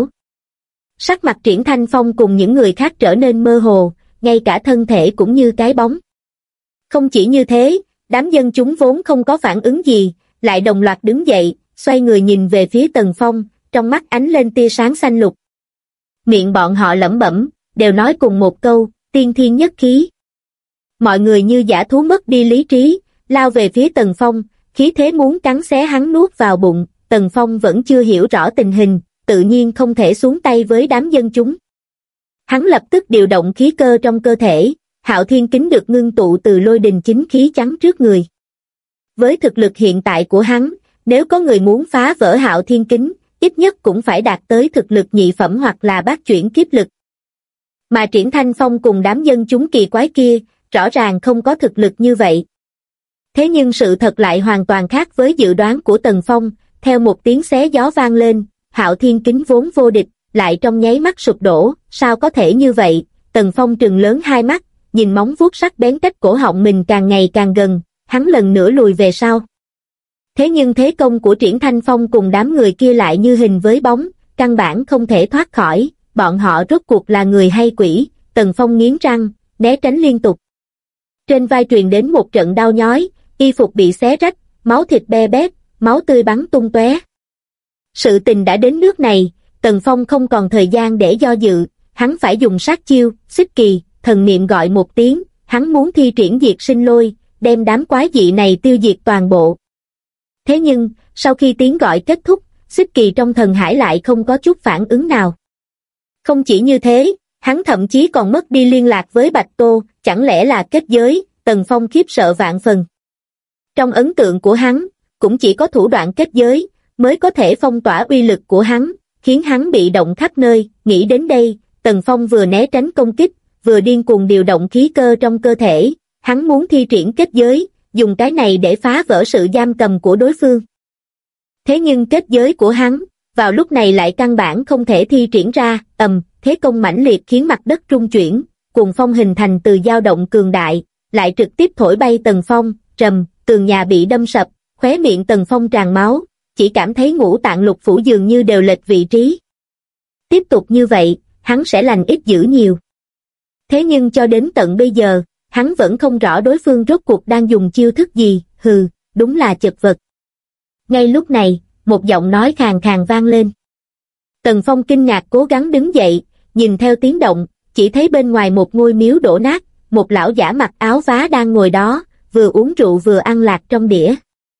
[SPEAKER 1] Sắc mặt Triển Thanh Phong cùng những người khác trở nên mơ hồ, ngay cả thân thể cũng như cái bóng. Không chỉ như thế, đám dân chúng vốn không có phản ứng gì, lại đồng loạt đứng dậy, xoay người nhìn về phía Tần Phong, trong mắt ánh lên tia sáng xanh lục. Miệng bọn họ lẩm bẩm, đều nói cùng một câu, tiên thiên nhất khí. Mọi người như dã thú mất đi lý trí, lao về phía Tần Phong, khí thế muốn cắn xé hắn nuốt vào bụng. Tần Phong vẫn chưa hiểu rõ tình hình, tự nhiên không thể xuống tay với đám dân chúng. Hắn lập tức điều động khí cơ trong cơ thể, Hạo Thiên Kính được ngưng tụ từ lôi đình chính khí chắn trước người. Với thực lực hiện tại của hắn, nếu có người muốn phá vỡ Hạo Thiên Kính, ít nhất cũng phải đạt tới thực lực nhị phẩm hoặc là bát chuyển kiếp lực, Mà Triển Thanh Phong cùng đám dân chúng kỳ quái kia, rõ ràng không có thực lực như vậy. Thế nhưng sự thật lại hoàn toàn khác với dự đoán của Tần Phong, theo một tiếng xé gió vang lên, Hạo Thiên Kính vốn vô địch, lại trong nháy mắt sụp đổ, sao có thể như vậy? Tần Phong trừng lớn hai mắt, nhìn móng vuốt sắc bén cách cổ họng mình càng ngày càng gần, hắn lần nữa lùi về sau. Thế nhưng thế công của Triển Thanh Phong cùng đám người kia lại như hình với bóng, căn bản không thể thoát khỏi, bọn họ rốt cuộc là người hay quỷ? Tần Phong nghiến răng, né tránh liên tục. Trên vai truyền đến một trận đau nhói, y phục bị xé rách, máu thịt be bét, máu tươi bắn tung tóe. Sự tình đã đến nước này, Tần Phong không còn thời gian để do dự, hắn phải dùng sát chiêu. Xích Kỳ, thần niệm gọi một tiếng, hắn muốn thi triển diệt sinh lôi, đem đám quái dị này tiêu diệt toàn bộ. Thế nhưng, sau khi tiếng gọi kết thúc, Xích Kỳ trong thần hải lại không có chút phản ứng nào. Không chỉ như thế, hắn thậm chí còn mất đi liên lạc với Bạch Tô, chẳng lẽ là kết giới? Tần Phong khiếp sợ vạn phần. Trong ấn tượng của hắn, cũng chỉ có thủ đoạn kết giới mới có thể phong tỏa uy lực của hắn, khiến hắn bị động khắp nơi. Nghĩ đến đây, Tần Phong vừa né tránh công kích, vừa điên cuồng điều động khí cơ trong cơ thể, hắn muốn thi triển kết giới, dùng cái này để phá vỡ sự giam cầm của đối phương. Thế nhưng kết giới của hắn, vào lúc này lại căn bản không thể thi triển ra. Thế công mãnh liệt khiến mặt đất rung chuyển, cuồng phong hình thành từ dao động cường đại, lại trực tiếp thổi bay Tần Phong. Trầm, tường nhà bị đâm sập, khóe miệng Tần Phong tràn máu, chỉ cảm thấy ngũ tạng lục phủ dường như đều lệch vị trí. Tiếp tục như vậy, hắn sẽ lành ít dữ nhiều. Thế nhưng cho đến tận bây giờ, hắn vẫn không rõ đối phương rốt cuộc đang dùng chiêu thức gì. Đúng là chật vật. Ngay lúc này, một giọng nói khàn khàn vang lên. Tần Phong kinh ngạc cố gắng đứng dậy, nhìn theo tiếng động, chỉ thấy bên ngoài một ngôi miếu đổ nát, một lão giả mặc áo vá đang ngồi đó, vừa uống rượu vừa ăn lạc trong đĩa.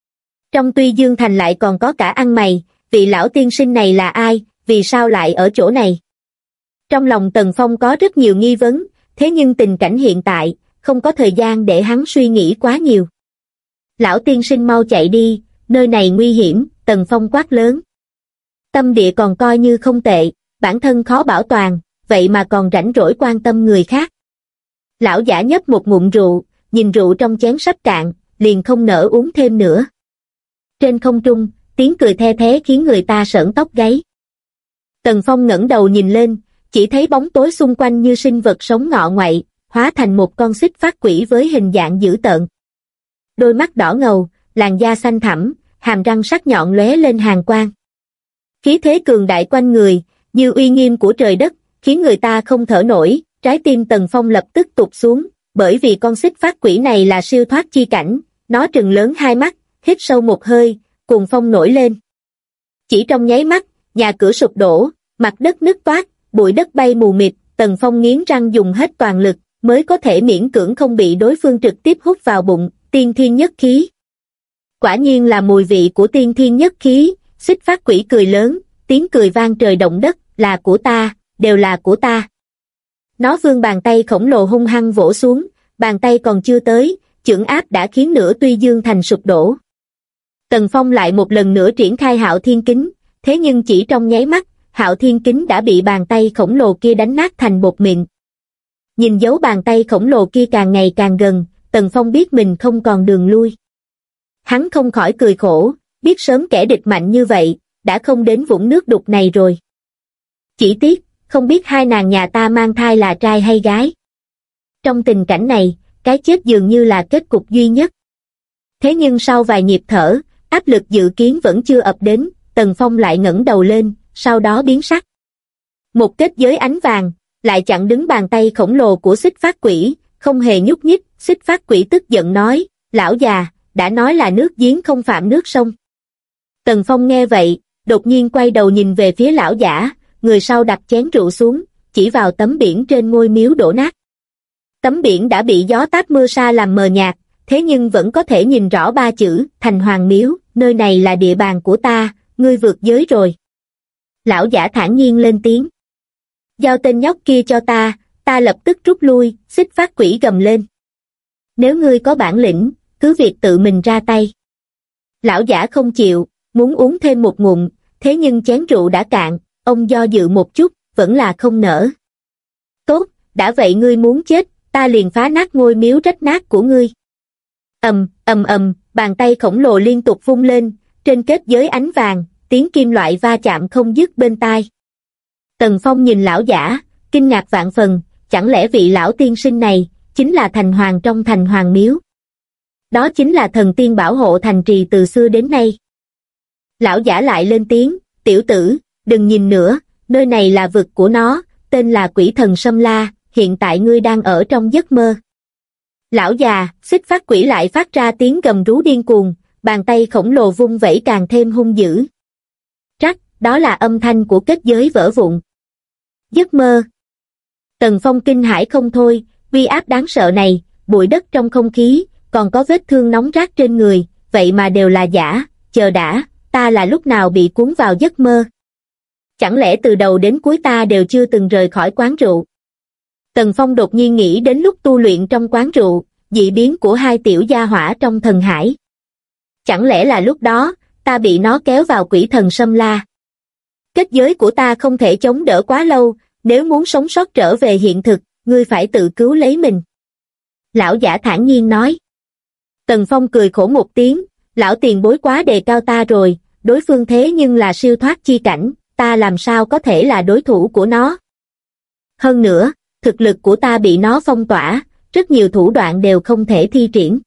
[SPEAKER 1] Trong Tuy Dương Thành lại còn có cả ăn mày, vị lão tiên sinh này là ai, vì sao lại ở chỗ này? Trong lòng Tần Phong có rất nhiều nghi vấn, thế nhưng tình cảnh hiện tại, không có thời gian để hắn suy nghĩ quá nhiều. Lão tiên sinh mau chạy đi, nơi này nguy hiểm. Tần Phong quát lớn. Tâm địa còn coi như không tệ, bản thân khó bảo toàn, vậy mà còn rảnh rỗi quan tâm người khác. Lão giả nhấp một ngụm rượu, nhìn rượu trong chén sắp cạn, liền không nỡ uống thêm nữa. Trên không trung, tiếng cười the thé khiến người ta sởn tóc gáy. Tần Phong ngẩng đầu nhìn lên, chỉ thấy bóng tối xung quanh như sinh vật sống ngọ ngoại, hóa thành một con xích phát quỷ với hình dạng dữ tợn. Đôi mắt đỏ ngầu, làn da xanh thẳm, hàm răng sắc nhọn lóe lên hàn quang. Khí thế cường đại quanh người, như uy nghiêm của trời đất, khiến người ta không thở nổi. Trái tim Tần Phong lập tức tụt xuống, bởi vì con xích phát quỷ này là siêu thoát chi cảnh, nó trừng lớn hai mắt, hít sâu một hơi, cuồng phong nổi lên. Chỉ trong nháy mắt, nhà cửa sụp đổ, mặt đất nứt toác, bụi đất bay mù mịt. Tần Phong nghiến răng dùng hết toàn lực, mới có thể miễn cưỡng không bị đối phương trực tiếp hút vào bụng. Tiên thiên nhất khí. Quả nhiên là mùi vị của tiên thiên nhất khí. Xích phát quỷ cười lớn, tiếng cười vang trời động đất. Là của ta, đều là của ta. Nó vươn bàn tay khổng lồ hung hăng vỗ xuống, bàn tay còn chưa tới, chưởng áp đã khiến nửa Tuy Dương Thành sụp đổ. Tần Phong lại một lần nữa triển khai Hạo Thiên Kính, thế nhưng chỉ trong nháy mắt, Hạo Thiên Kính đã bị bàn tay khổng lồ kia đánh nát thành bột mịn. Nhìn dấu bàn tay khổng lồ kia càng ngày càng gần, Tần Phong biết mình không còn đường lui. Hắn không khỏi cười khổ, biết sớm kẻ địch mạnh như vậy, đã không đến vũng nước đục này rồi. Chỉ tiếc, không biết hai nàng nhà ta mang thai là trai hay gái. Trong tình cảnh này, cái chết dường như là kết cục duy nhất. Thế nhưng sau vài nhịp thở, áp lực dự kiến vẫn chưa ập đến, Tần Phong lại ngẩng đầu lên, sau đó biến sắc. Một kết giới ánh vàng, lại chặn đứng bàn tay khổng lồ của xích phát quỷ, không hề nhúc nhích. Xích phát quỷ tức giận nói, lão già, đã nói là nước giếng không phạm nước sông. Tần Phong nghe vậy, đột nhiên quay đầu nhìn về phía lão giả, người sau đặt chén rượu xuống, chỉ vào tấm biển trên ngôi miếu đổ nát. Tấm biển đã bị gió táp mưa sa làm mờ nhạt, thế nhưng vẫn có thể nhìn rõ ba chữ, Thành Hoàng Miếu, nơi này là địa bàn của ta, ngươi vượt giới rồi. Lão giả thản nhiên lên tiếng. Giao tên nhóc kia cho ta lập tức rút lui. Xích phát quỷ gầm lên. Nếu ngươi có bản lĩnh, cứ việc tự mình ra tay. Lão giả không chịu, muốn uống thêm một ngụm, thế nhưng chén rượu đã cạn, ông do dự một chút, vẫn là không nỡ. Tốt, đã vậy ngươi muốn chết, ta liền phá nát ngôi miếu rách nát của ngươi. Bàn tay khổng lồ liên tục vung lên, trên kết giới ánh vàng, tiếng kim loại va chạm không dứt bên tai. Tần Phong nhìn lão giả, kinh ngạc vạn phần, chẳng lẽ vị lão tiên sinh này chính là thành hoàng trong thành hoàng miếu? Đó chính là thần tiên bảo hộ thành trì từ xưa đến nay. Lão giả lại lên tiếng, tiểu tử, đừng nhìn nữa, nơi này là vực của nó, tên là Quỷ Thần Sâm La, hiện tại ngươi đang ở trong giấc mơ. Lão già, Xích Phát Quỷ lại phát ra tiếng gầm rú điên cuồng, bàn tay khổng lồ vung vẩy càng thêm hung dữ. Trắc, đó là âm thanh của kết giới vỡ vụn. Giấc mơ. Tần Phong kinh hãi không thôi, uy áp đáng sợ này, bụi đất trong không khí, còn có vết thương nóng rát trên người, vậy mà đều là giả, chờ đã, ta là lúc nào bị cuốn vào giấc mơ? Chẳng lẽ từ đầu đến cuối ta đều chưa từng rời khỏi quán rượu? Tần Phong đột nhiên nghĩ đến lúc tu luyện trong quán rượu, dị biến của hai tiểu gia hỏa trong thần hải. Chẳng lẽ là lúc đó, ta bị nó kéo vào Quỷ Thần Sâm La? Kết giới của ta không thể chống đỡ quá lâu, nếu muốn sống sót trở về hiện thực, ngươi phải tự cứu lấy mình. Lão giả thản nhiên nói. Tần Phong cười khổ một tiếng, lão tiền bối quá đề cao ta rồi, đối phương thế nhưng là siêu thoát chi cảnh, ta làm sao có thể là đối thủ của nó. Hơn nữa, thực lực của ta bị nó phong tỏa, rất nhiều thủ đoạn đều không thể thi triển.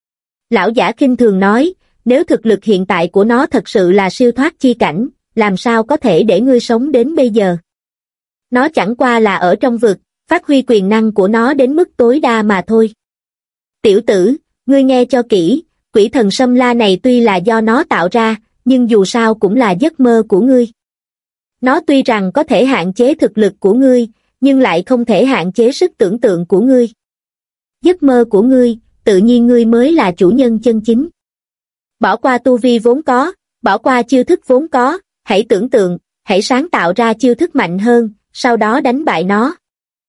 [SPEAKER 1] Lão giả khinh thường nói, nếu thực lực hiện tại của nó thật sự là siêu thoát chi cảnh, làm sao có thể để ngươi sống đến bây giờ? Nó chẳng qua là ở trong vực, phát huy quyền năng của nó đến mức tối đa mà thôi. Tiểu tử, ngươi nghe cho kỹ, Quỷ Thần Sâm La này tuy là do nó tạo ra, nhưng dù sao cũng là giấc mơ của ngươi. Nó tuy rằng có thể hạn chế thực lực của ngươi, nhưng lại không thể hạn chế sức tưởng tượng của ngươi. Giấc mơ của ngươi, tự nhiên ngươi mới là chủ nhân chân chính. Bỏ qua tu vi vốn có, bỏ qua chiêu thức vốn có, hãy tưởng tượng, hãy sáng tạo ra chiêu thức mạnh hơn, sau đó đánh bại nó.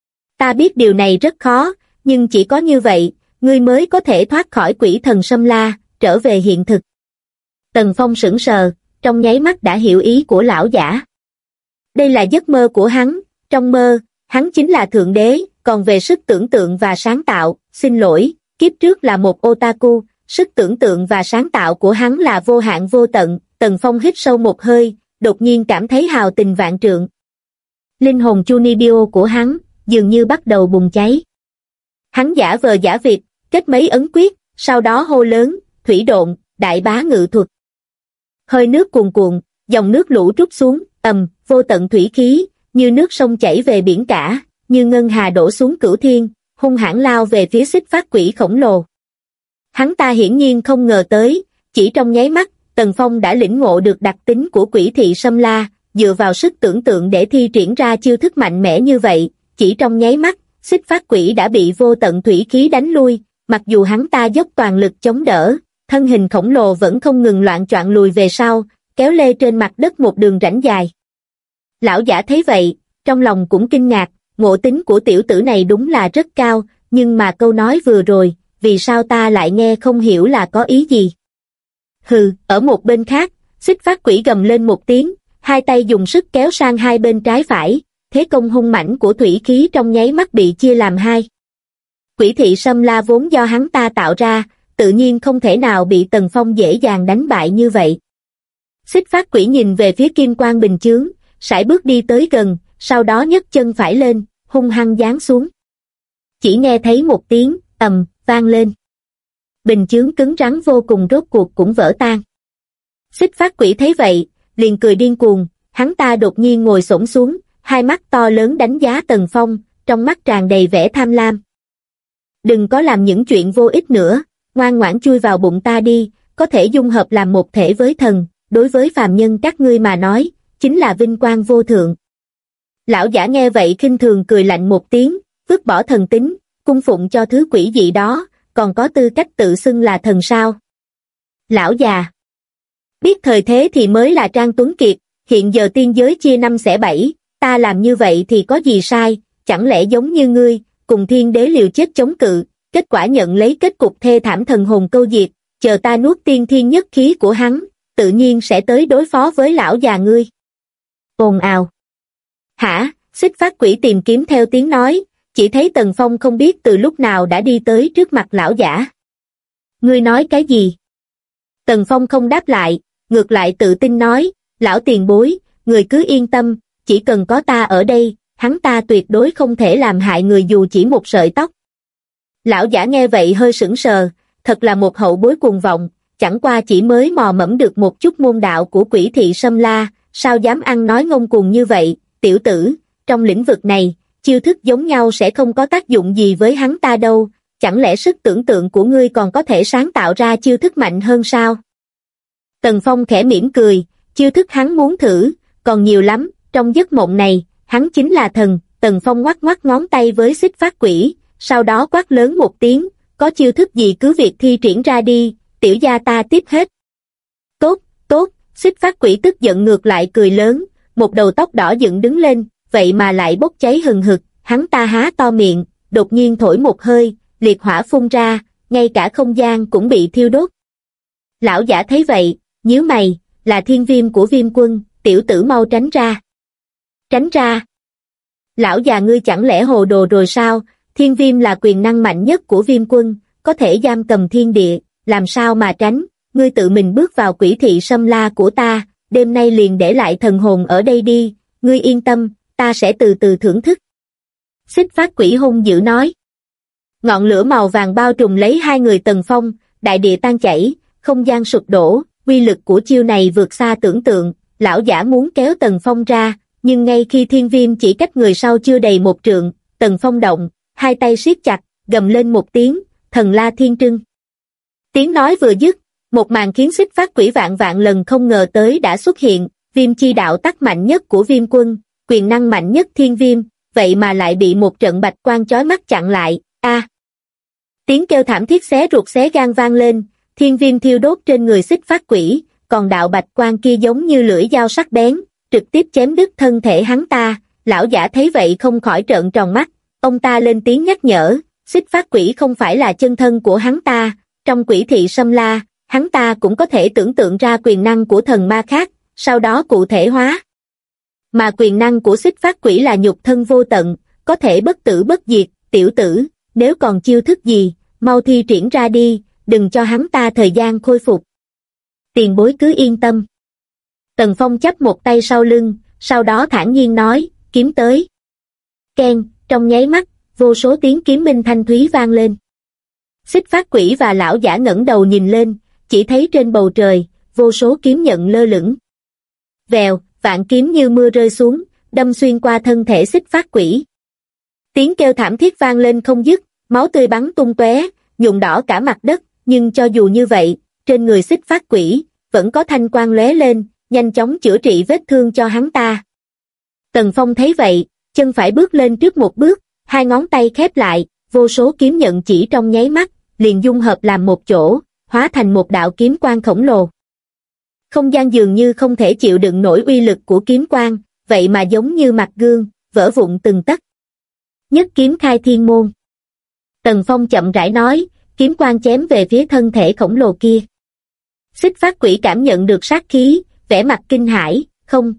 [SPEAKER 1] Ta biết điều này rất khó, nhưng chỉ có như vậy, ngươi mới có thể thoát khỏi Quỷ Thần Sâm La, trở về hiện thực. Tần Phong sững sờ, trong nháy mắt đã hiểu ý của lão giả. Đây là giấc mơ của hắn, trong mơ, hắn chính là thượng đế, còn về sức tưởng tượng và sáng tạo, xin lỗi, kiếp trước là một otaku, sức tưởng tượng và sáng tạo của hắn là vô hạn vô tận. Tần Phong hít sâu một hơi, đột nhiên cảm thấy hào tình vạn trượng. Linh hồn Chunibyo của hắn, dường như bắt đầu bùng cháy. Hắn giả vờ giả vịt, kết mấy ấn quyết, sau đó hô lớn, thủy độn, đại bá ngự thuật. Hơi nước cuồn cuộn, dòng nước lũ trút xuống, vô tận thủy khí, như nước sông chảy về biển cả, như ngân hà đổ xuống cửu thiên, hung hãn lao về phía Xích Phát Quỷ khổng lồ. Hắn ta hiển nhiên không ngờ tới, chỉ trong nháy mắt, Tần Phong đã lĩnh ngộ được đặc tính của Quỷ Thị Sâm La, dựa vào sức tưởng tượng để thi triển ra chiêu thức mạnh mẽ như vậy, chỉ trong nháy mắt, Xích Phát Quỷ đã bị vô tận thủy khí đánh lui, mặc dù hắn ta dốc toàn lực chống đỡ, thân hình khổng lồ vẫn không ngừng loạng choạng lùi về sau, kéo lê trên mặt đất một đường rãnh dài. Lão giả thấy vậy, trong lòng cũng kinh ngạc, ngộ tính của tiểu tử này đúng là rất cao, nhưng mà câu nói vừa rồi, vì sao ta lại nghe không hiểu là có ý gì? Hừ, ở một bên khác, Xích Phát Quỷ gầm lên một tiếng, hai tay dùng sức kéo sang hai bên trái phải, thế công hung mãnh của thủy khí trong nháy mắt bị chia làm hai. Quỷ Thị Sâm La vốn do hắn ta tạo ra, tự nhiên không thể nào bị Tần Phong dễ dàng đánh bại như vậy. Xích Phát Quỷ nhìn về phía kim quang bình chướng, sải bước đi tới gần, sau đó nhấc chân phải lên, hung hăng giáng xuống. Chỉ nghe thấy một tiếng vang lên. Bình chướng cứng rắn vô cùng rốt cuộc cũng vỡ tan. Xích Phát Quỷ thấy vậy, liền cười điên cuồng, hắn ta đột nhiên ngồi xổm xuống, hai mắt to lớn đánh giá Tần Phong, trong mắt tràn đầy vẻ tham lam. Đừng có làm những chuyện vô ích nữa, ngoan ngoãn chui vào bụng ta đi, có thể dung hợp làm một thể với thần, đối với phàm nhân các ngươi mà nói, chính là vinh quang vô thượng. Lão giả nghe vậy khinh thường cười lạnh một tiếng, vứt bỏ thần tính, cung phụng cho thứ quỷ dị đó, còn có tư cách tự xưng là thần sao? Lão già, biết thời thế thì mới là Trang Tuấn Kiệt, hiện giờ tiên giới chia 5 xẻ 7, ta làm như vậy thì có gì sai, chẳng lẽ giống như ngươi, cùng thiên đế liều chết chống cự, kết quả nhận lấy kết cục thê thảm thần hồn câu diệt, chờ ta nuốt tiên thiên nhất khí của hắn, tự nhiên sẽ tới đối phó với lão già ngươi. Ồn ào. Hả? Xích Phát Quỷ tìm kiếm theo tiếng nói, chỉ thấy Tần Phong không biết từ lúc nào đã đi tới trước mặt lão giả. Ngươi nói cái gì? Tần Phong không đáp lại, ngược lại tự tin nói, lão tiền bối, người cứ yên tâm, chỉ cần có ta ở đây, hắn ta tuyệt đối không thể làm hại người dù chỉ một sợi tóc. Lão giả nghe vậy hơi sững sờ, thật là một hậu bối cuồng vọng, chẳng qua chỉ mới mò mẫm được một chút môn đạo của Quỷ Thị Sâm La, sao dám ăn nói ngông cuồng như vậy, tiểu tử, trong lĩnh vực này, chiêu thức giống nhau sẽ không có tác dụng gì với hắn ta đâu, chẳng lẽ sức tưởng tượng của ngươi còn có thể sáng tạo ra chiêu thức mạnh hơn sao? Tần Phong khẽ mỉm cười, chiêu thức hắn muốn thử, còn nhiều lắm, trong giấc mộng này, hắn chính là thần. Tần Phong ngoắc ngoắc ngón tay với Xích Phát Quỷ, sau đó quát lớn một tiếng, có chiêu thức gì cứ việc thi triển ra đi, tiểu gia ta tiếp hết. Tốt, tốt, Xích Phát Quỷ tức giận ngược lại cười lớn, một đầu tóc đỏ dựng đứng lên, vậy mà lại bốc cháy hừng hực, hắn ta há to miệng, đột nhiên thổi một hơi, liệt hỏa phun ra, ngay cả không gian cũng bị thiêu đốt. Lão giả thấy vậy, nhíu mày, là thiên viêm của Viêm Quân, tiểu tử mau tránh ra. Tránh ra. Lão già ngươi chẳng lẽ hồ đồ rồi sao, thiên viêm là quyền năng mạnh nhất của Viêm Quân, có thể giam cầm thiên địa, làm sao mà tránh, ngươi tự mình bước vào Quỷ Thị Sâm La của ta, đêm nay liền để lại thần hồn ở đây đi, ngươi yên tâm, ta sẽ từ từ thưởng thức. Xích Phát Quỷ hung dữ nói. Ngọn lửa màu vàng bao trùm lấy hai người Tần Phong, đại địa tan chảy, không gian sụp đổ, uy lực của chiêu này vượt xa tưởng tượng, lão giả muốn kéo Tần Phong ra, nhưng ngay khi thiên viêm chỉ cách người sau chưa đầy một trượng, Tần Phong động, hai tay siết chặt, gầm lên một tiếng, thần la thiên trưng. Tiếng nói vừa dứt, một màn khiến Xích Phát Quỷ vạn vạn lần không ngờ tới đã xuất hiện, viêm chi đạo tắc mạnh nhất của Viêm Quân, quyền năng mạnh nhất thiên viêm, vậy mà lại bị một trận bạch quang chói mắt chặn lại, a! Tiếng kêu thảm thiết xé ruột xé gan vang lên, thiên viêm thiêu đốt trên người Xích Phát Quỷ, còn đạo bạch quang kia giống như lưỡi dao sắc bén, trực tiếp chém đứt thân thể hắn ta. Lão giả thấy vậy không khỏi trợn tròn mắt, ông ta lên tiếng nhắc nhở, Xích Phát Quỷ không phải là chân thân của hắn ta, trong Quỷ Thị Sâm La, hắn ta cũng có thể tưởng tượng ra quyền năng của thần ma khác, sau đó cụ thể hóa. Mà quyền năng của Xích Phát Quỷ là nhục thân vô tận, có thể bất tử bất diệt, tiểu tử, nếu còn chiêu thức gì, mau thi triển ra đi, đừng cho hắn ta thời gian khôi phục. Tiền bối cứ yên tâm. Tần Phong chắp một tay sau lưng, sau đó thản nhiên nói, kiếm tới. Keng, trong nháy mắt, vô số tiếng kiếm minh thanh thúy vang lên. Xích Phát Quỷ và lão giả ngẩng đầu nhìn lên, chỉ thấy trên bầu trời, vô số kiếm nhận lơ lửng. Vèo, vạn kiếm như mưa rơi xuống, đâm xuyên qua thân thể Xích Phát Quỷ. Tiếng kêu thảm thiết vang lên không dứt, máu tươi bắn tung tóe, nhuộm đỏ cả mặt đất, nhưng cho dù như vậy, trên người Xích Phát Quỷ, vẫn có thanh quang lóe lên, nhanh chóng chữa trị vết thương cho hắn ta. Tần Phong thấy vậy, chân phải bước lên trước một bước, hai ngón tay khép lại, vô số kiếm nhận chỉ trong nháy mắt, liền dung hợp làm một chỗ, hóa thành một đạo kiếm quang khổng lồ. Không gian dường như không thể chịu đựng nổi uy lực của kiếm quang, vậy mà giống như mặt gương, vỡ vụn từng tấc. Nhất kiếm khai thiên môn. Tần Phong chậm rãi nói, kiếm quang chém về phía thân thể khổng lồ kia. Xích Phát Quỷ cảm nhận được sát khí, vẻ mặt kinh hãi, không.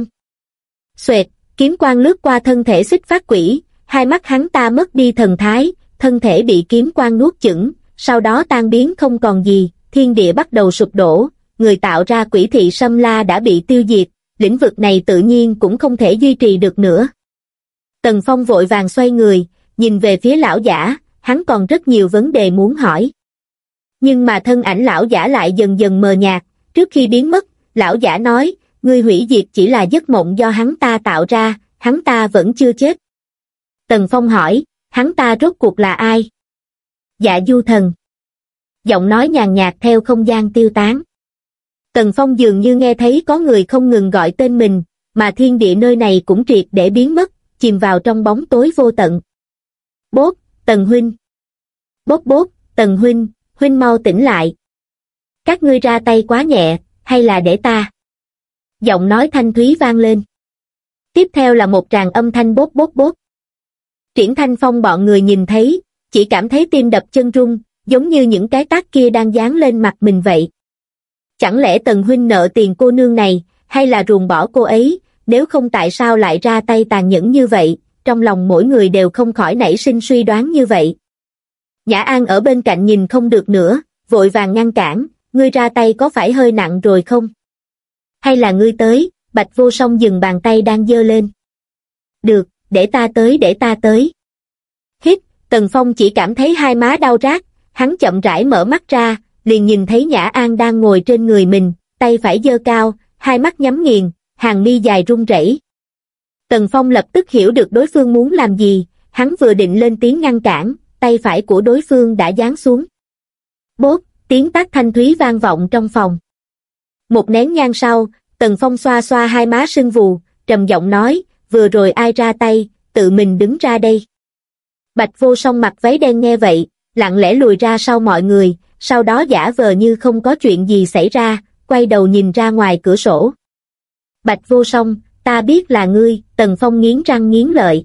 [SPEAKER 1] Xoẹt, kiếm quang lướt qua thân thể Xích Phát Quỷ, hai mắt hắn ta mất đi thần thái, thân thể bị kiếm quang nuốt chửng, sau đó tan biến không còn gì, thiên địa bắt đầu sụp đổ, người tạo ra Quỷ Thị Sâm La đã bị tiêu diệt, lĩnh vực này tự nhiên cũng không thể duy trì được nữa. Tần Phong vội vàng xoay người, nhìn về phía lão giả, hắn còn rất nhiều vấn đề muốn hỏi. Nhưng mà thân ảnh lão giả lại dần dần mờ nhạt, trước khi biến mất, lão giả nói, ngươi hủy diệt chỉ là giấc mộng do hắn ta tạo ra, hắn ta vẫn chưa chết. Tần Phong hỏi, hắn ta rốt cuộc là ai? Dạ Du Thần. Giọng nói nhàn nhạt theo không gian tiêu tán. Tần Phong dường như nghe thấy có người không ngừng gọi tên mình, mà thiên địa nơi này cũng triệt để biến mất, chìm vào trong bóng tối vô tận. Bốp, Tần huynh. Bốp bốp, Tần huynh, huynh mau tỉnh lại. Các ngươi ra tay quá nhẹ, hay là để ta? Giọng nói thanh thúy vang lên. Tiếp theo là một tràng âm thanh bốp bốp bốp. Triển Thanh Phong bọn người nhìn thấy, chỉ cảm thấy tim đập chân run, giống như những cái tát kia đang giáng lên mặt mình vậy. Chẳng lẽ Tần huynh nợ tiền cô nương này, hay là ruồng bỏ cô ấy, nếu không tại sao lại ra tay tàn nhẫn như vậy? trong lòng mỗi người đều không khỏi nảy sinh suy đoán như vậy. Nhã An ở bên cạnh nhìn không được nữa, vội vàng ngăn cản, ngươi ra tay có phải hơi nặng rồi không? Hay là ngươi tới? Bạch Vô Song dừng bàn tay đang giơ lên. Được, để ta tới. Hít, Tần Phong chỉ cảm thấy hai má đau rát, hắn chậm rãi mở mắt ra, liền nhìn thấy Nhã An đang ngồi trên người mình, tay phải giơ cao, hai mắt nhắm nghiền, hàng mi dài run rẩy. Tần Phong lập tức hiểu được đối phương muốn làm gì, hắn vừa định lên tiếng ngăn cản, tay phải của đối phương đã giáng xuống. Bốp, tiếng tát thanh thúy vang vọng trong phòng. Một nén nhang sau, Tần Phong xoa xoa hai má sưng vù, trầm giọng nói, vừa rồi ai ra tay, tự mình đứng ra đây. Bạch Vô Song mặc váy đen nghe vậy, lặng lẽ lùi ra sau mọi người, sau đó giả vờ như không có chuyện gì xảy ra, quay đầu nhìn ra ngoài cửa sổ. Bạch Vô Song, ta biết là ngươi, Tần Phong nghiến răng nghiến lợi.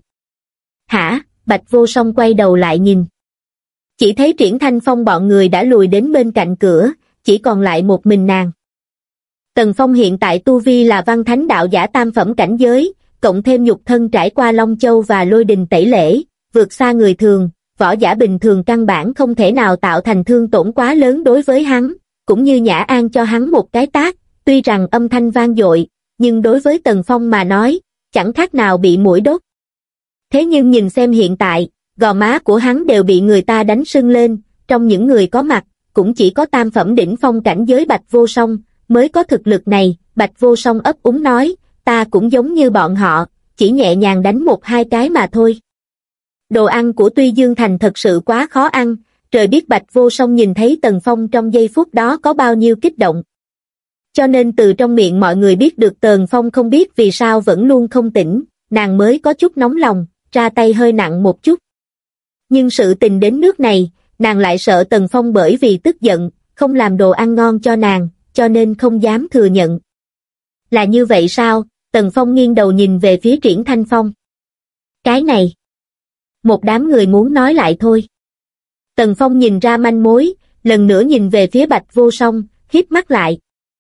[SPEAKER 1] Hả? Bạch Vô Song quay đầu lại nhìn. Chỉ thấy Triển Thanh Phong bọn người đã lùi đến bên cạnh cửa, chỉ còn lại một mình nàng. Tần Phong hiện tại tu vi là văn thánh đạo giả tam phẩm cảnh giới, cộng thêm nhục thân trải qua Long Châu và Lôi Đình tẩy lễ, vượt xa người thường, võ giả bình thường căn bản không thể nào tạo thành thương tổn quá lớn đối với hắn, cũng như Nhã An cho hắn một cái tát, tuy rằng âm thanh vang dội, nhưng đối với Tần Phong mà nói, chẳng khác nào bị muỗi đốt. Thế nhưng nhìn xem hiện tại, gò má của hắn đều bị người ta đánh sưng lên, trong những người có mặt, cũng chỉ có tam phẩm đỉnh phong cảnh giới Bạch Vô Song mới có thực lực này. Bạch Vô Song ấp úng nói, ta cũng giống như bọn họ, chỉ nhẹ nhàng đánh một hai cái mà thôi. Đồ ăn của Tuy Dương Thành thật sự quá khó ăn, trời biết Bạch Vô Song nhìn thấy Tần Phong trong giây phút đó có bao nhiêu kích động. Cho nên từ trong miệng mọi người biết được Tần Phong không biết vì sao vẫn luôn không tỉnh, nàng mới có chút nóng lòng, ra tay hơi nặng một chút. Nhưng sự tình đến nước này, nàng lại sợ Tần Phong bởi vì tức giận, không làm đồ ăn ngon cho nàng, cho nên không dám thừa nhận. Là như vậy sao? Tần Phong nghiêng đầu nhìn về phía Triển Thanh Phong. Cái này, một đám người muốn nói lại thôi. Tần Phong nhìn ra manh mối, lần nữa nhìn về phía Bạch Vô Song, híp mắt lại.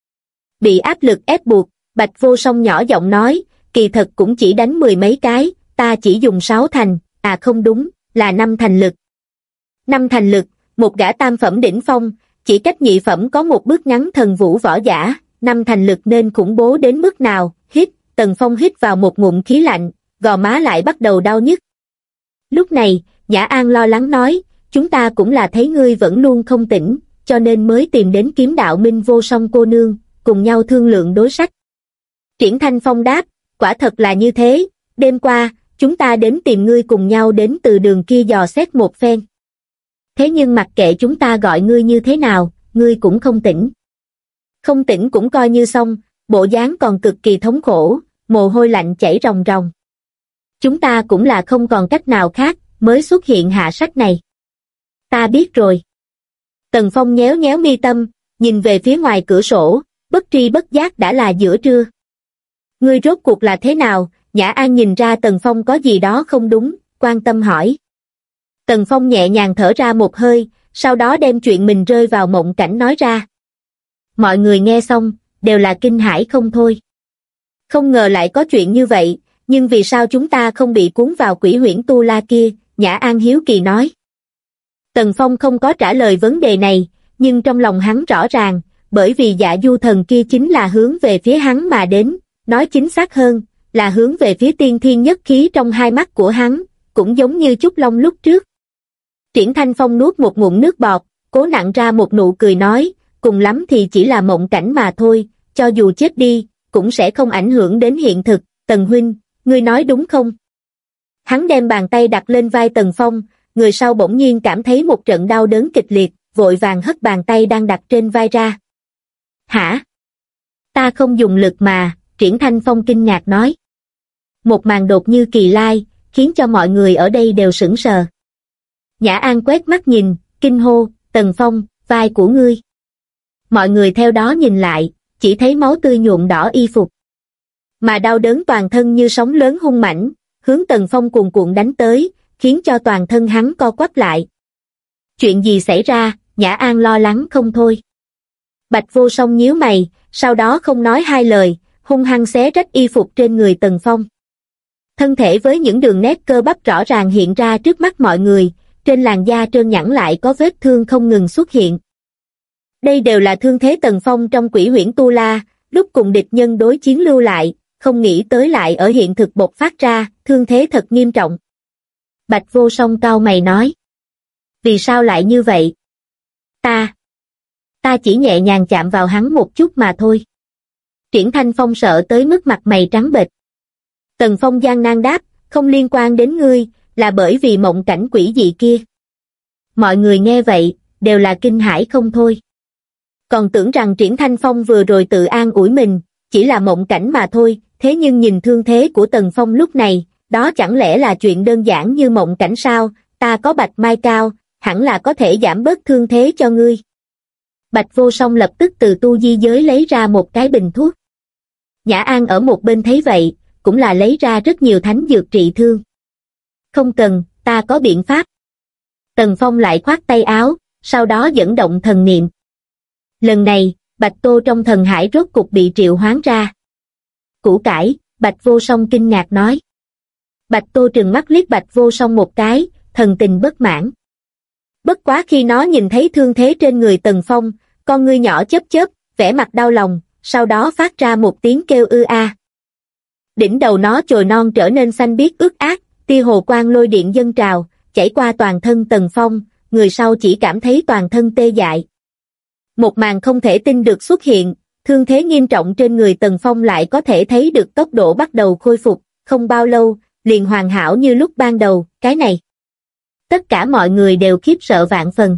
[SPEAKER 1] Bị áp lực ép buộc, Bạch Vô Song nhỏ giọng nói, kỳ thật cũng chỉ đánh 10 mấy cái, ta chỉ dùng 6 thành, à không đúng, là 5 thành lực. 5 thành lực, một gã tam phẩm đỉnh phong, chỉ cách nhị phẩm có một bước ngắn thần vũ võ giả, 5 thành lực nên khủng bố đến mức nào? Hít, Tần Phong hít vào một ngụm khí lạnh, gò má lại bắt đầu đau nhức. Lúc này, Nhã An lo lắng nói, chúng ta cũng là thấy ngươi vẫn luôn không tỉnh, cho nên mới tìm đến Kiếm Đạo Minh Vô Song cô nương, cùng nhau thương lượng đối sách. Triển Thanh Phong đáp, quả thật là như thế, đêm qua, chúng ta đến tìm ngươi cùng nhau đến từ đường kia dò xét một phen. Thế nhưng mặc kệ chúng ta gọi ngươi như thế nào, ngươi cũng không tỉnh. Không tỉnh cũng coi như xong, bộ dáng còn cực kỳ thống khổ, mồ hôi lạnh chảy ròng ròng. Chúng ta cũng là không còn cách nào khác, mới xuất hiện hạ sách này. Ta biết rồi. Tần Phong nhéo nhéo mi tâm, nhìn về phía ngoài cửa sổ, bất tri bất giác đã là giữa trưa. Ngươi rốt cuộc là thế nào? Nhã An nhìn ra Tần Phong có gì đó không đúng, quan tâm hỏi. Tần Phong nhẹ nhàng thở ra một hơi, sau đó đem chuyện mình rơi vào mộng cảnh nói ra. Mọi người nghe xong, đều là kinh hãi không thôi. Không ngờ lại có chuyện như vậy, nhưng vì sao chúng ta không bị cuốn vào quỷ huyễn tu la kia? Nhã An hiếu kỳ nói. Tần Phong không có trả lời vấn đề này, nhưng trong lòng hắn rõ ràng, bởi vì Dạ Du thần kia chính là hướng về phía hắn mà đến, nói chính xác hơn, là hướng về phía tiên thiên nhất khí trong hai mắt của hắn, cũng giống như Trúc Long lúc trước. Triển Thanh Phong nuốt một ngụm nước bọt, cố nặn ra một nụ cười nói, cùng lắm thì chỉ là mộng cảnh mà thôi, cho dù chết đi, cũng sẽ không ảnh hưởng đến hiện thực. Tần huynh, ngươi nói đúng không? Hắn đem bàn tay đặt lên vai Tần Phong, người sau bỗng nhiên cảm thấy một trận đau đớn kịch liệt, vội vàng hất bàn tay đang đặt trên vai ra. Hả? Ta không dùng lực mà, Triển Thanh Phong kinh ngạc nói. Một màn đột như kỳ lai, khiến cho mọi người ở đây đều sững sờ. Nhã An quét mắt nhìn, kinh hô, Tần Phong, vai của ngươi. Mọi người theo đó nhìn lại, chỉ thấy máu tươi nhuộm đỏ y phục. Mà đau đớn toàn thân như sóng lớn hung mãnh, hướng Tần Phong cuồn cuộn đánh tới, khiến cho toàn thân hắn co quắp lại. Chuyện gì xảy ra? Nhã An lo lắng không thôi. Bạch Vô Song nhíu mày, sau đó không nói hai lời, hung hăng xé rách y phục trên người Tần Phong. Thân thể với những đường nét cơ bắp rõ ràng hiện ra trước mắt mọi người, trên làn da trơn nhẵn lại có vết thương không ngừng xuất hiện. Đây đều là thương thế Tần Phong trong Quỷ Huyễn Tu La, lúc cùng địch nhân đối chiến lưu lại, không nghĩ tới lại ở hiện thực bộc phát ra, thương thế thật nghiêm trọng. Bạch Vô Song cau mày nói. Vì sao lại như vậy? Ta chỉ nhẹ nhàng chạm vào hắn một chút mà thôi. Triển Thanh Phong sợ tới mức mặt mày trắng bệch. Tần Phong gian nan đáp, không liên quan đến ngươi, là bởi vì mộng cảnh quỷ dị kia. Mọi người nghe vậy, đều là kinh hãi không thôi. Còn tưởng rằng Triển Thanh Phong vừa rồi tự an ủi mình, chỉ là mộng cảnh mà thôi, thế nhưng nhìn thương thế của Tần Phong lúc này, đó chẳng lẽ là chuyện đơn giản như mộng cảnh sao? Ta có bạch mai cao, hẳn là có thể giảm bớt thương thế cho ngươi. Bạch Vô Song lập tức từ tu di giới lấy ra một cái bình thuốc. Nhã An ở một bên thấy vậy, cũng là lấy ra rất nhiều thánh dược trị thương. Không cần, ta có biện pháp. Tần Phong lại khoát tay áo, sau đó dẫn động thần niệm. Lần này, Bạch Tô trong thần hải rốt cục bị triệu hoán ra. Củ cải, Bạch Vô Song kinh ngạc nói. Bạch Tô trừng mắt liếc Bạch Vô Song một cái, thần tình bất mãn. Bất quá khi nó nhìn thấy thương thế trên người Tần Phong, con ngươi nhỏ chớp chớp, vẻ mặt đau lòng, sau đó phát ra một tiếng kêu ư a. Đỉnh đầu nó chồi non trở nên xanh biếc ướt át, tia hồ quang lôi điện dâng trào, chảy qua toàn thân Tần Phong, người sau chỉ cảm thấy toàn thân tê dại. Một màn không thể tin được xuất hiện, thương thế nghiêm trọng trên người Tần Phong lại có thể thấy được tốc độ bắt đầu khôi phục, không bao lâu, liền hoàn hảo như lúc ban đầu, cái này. Tất cả mọi người đều khiếp sợ vạn phần.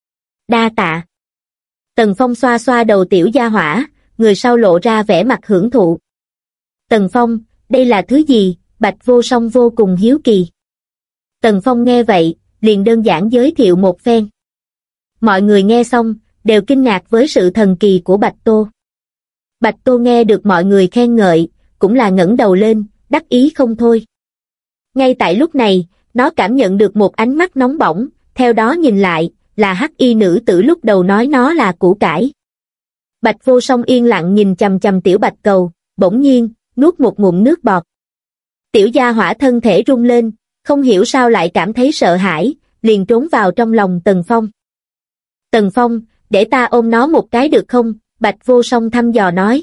[SPEAKER 1] Đa tạ. Tần Phong xoa xoa đầu tiểu gia hỏa, người sau lộ ra vẻ mặt hưởng thụ. Tần Phong, đây là thứ gì? Bạch Vô Song vô cùng hiếu kỳ. Tần Phong nghe vậy, liền đơn giản giới thiệu một phen. Mọi người nghe xong, đều kinh ngạc với sự thần kỳ của Bạch Tô. Bạch Tô nghe được mọi người khen ngợi, cũng là ngẩng đầu lên, đắc ý không thôi. Ngay tại lúc này, nó cảm nhận được một ánh mắt nóng bỏng, theo đó nhìn lại, là hắc y nữ tử lúc đầu nói nó là củ cải. Bạch Vô Song yên lặng nhìn chằm chằm tiểu bạch cầu, bỗng nhiên, nuốt một ngụm nước bọt. Tiểu gia hỏa thân thể rung lên, không hiểu sao lại cảm thấy sợ hãi, liền trốn vào trong lòng Tần Phong. Tần Phong, để ta ôm nó một cái được không? Bạch Vô Song thăm dò nói.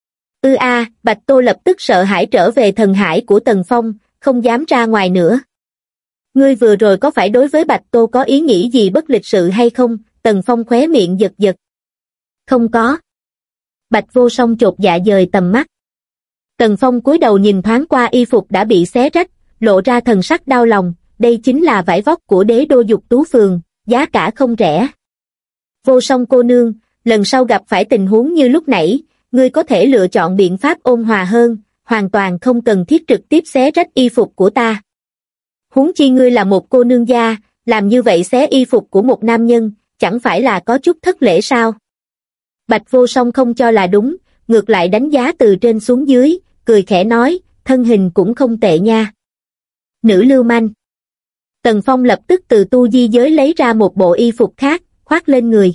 [SPEAKER 1] Bạch Tô lập tức sợ hãi trở về thần hải của Tần Phong, không dám ra ngoài nữa. Ngươi vừa rồi có phải đối với Bạch Tô có ý nghĩ gì bất lịch sự hay không? Tần Phong khóe miệng giật giật. Không có. Bạch Vô Song chột dạ dời tầm mắt. Tần Phong cúi đầu nhìn thoáng qua y phục đã bị xé rách, lộ ra thần sắc đau lòng, đây chính là vải vóc của Đế Đô Dục Tú Phường, giá cả không rẻ. Vô Song cô nương, lần sau gặp phải tình huống như lúc nãy, ngươi có thể lựa chọn biện pháp ôn hòa hơn, hoàn toàn không cần thiết trực tiếp xé rách y phục của ta. Huống chi ngươi là một cô nương gia, làm như vậy xé y phục của một nam nhân, chẳng phải là có chút thất lễ sao? Bạch Vô Song không cho là đúng, ngược lại đánh giá từ trên xuống dưới, cười khẽ nói, thân hình cũng không tệ nha. Nữ lưu manh. Tần Phong lập tức từ tu di giới lấy ra một bộ y phục khác, khoác lên người.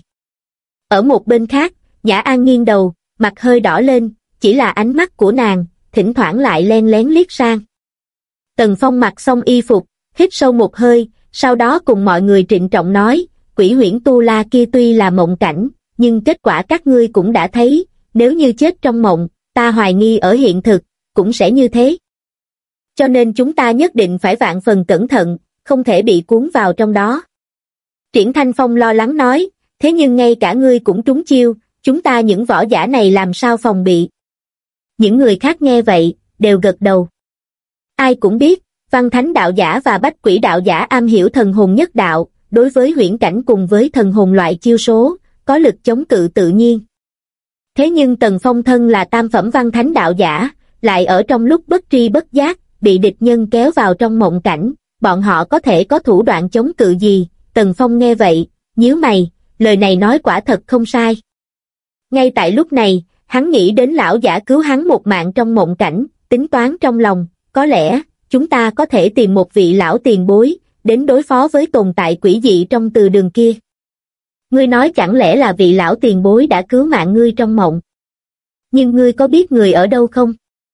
[SPEAKER 1] Ở một bên khác, Nhã An nghiêng đầu, mặt hơi đỏ lên, chỉ là ánh mắt của nàng, thỉnh thoảng lại len lén liếc sang. Tần Phong mặc xong y phục, hít sâu một hơi, sau đó cùng mọi người trịnh trọng nói, Quỷ Huyễn Tu La kia tuy là mộng cảnh, nhưng kết quả các ngươi cũng đã thấy, nếu như chết trong mộng, ta hoài nghi ở hiện thực, cũng sẽ như thế. Cho nên chúng ta nhất định phải vạn phần cẩn thận, không thể bị cuốn vào trong đó. Triển Thanh Phong lo lắng nói, thế nhưng ngay cả ngươi cũng trúng chiêu, chúng ta những võ giả này làm sao phòng bị. Những người khác nghe vậy, đều gật đầu. Ai cũng biết, Văn Thánh đạo giả và Bách Quỷ đạo giả am hiểu thần hồn nhất đạo, đối với huyễn cảnh cùng với thần hồn loại chiêu số, có lực chống cự tự nhiên. Thế nhưng Tần Phong thân là tam phẩm Văn Thánh đạo giả, lại ở trong lúc bất tri bất giác, bị địch nhân kéo vào trong mộng cảnh, bọn họ có thể có thủ đoạn chống cự gì? Tần Phong nghe vậy, nhíu mày, lời này nói quả thật không sai. Ngay tại lúc này, hắn nghĩ đến lão giả cứu hắn một mạng trong mộng cảnh, tính toán trong lòng, có lẽ, chúng ta có thể tìm một vị lão tiền bối, đến đối phó với tồn tại quỷ dị trong từ đường kia. Ngươi nói chẳng lẽ là vị lão tiền bối đã cứu mạng ngươi trong mộng? Nhưng ngươi có biết người ở đâu không?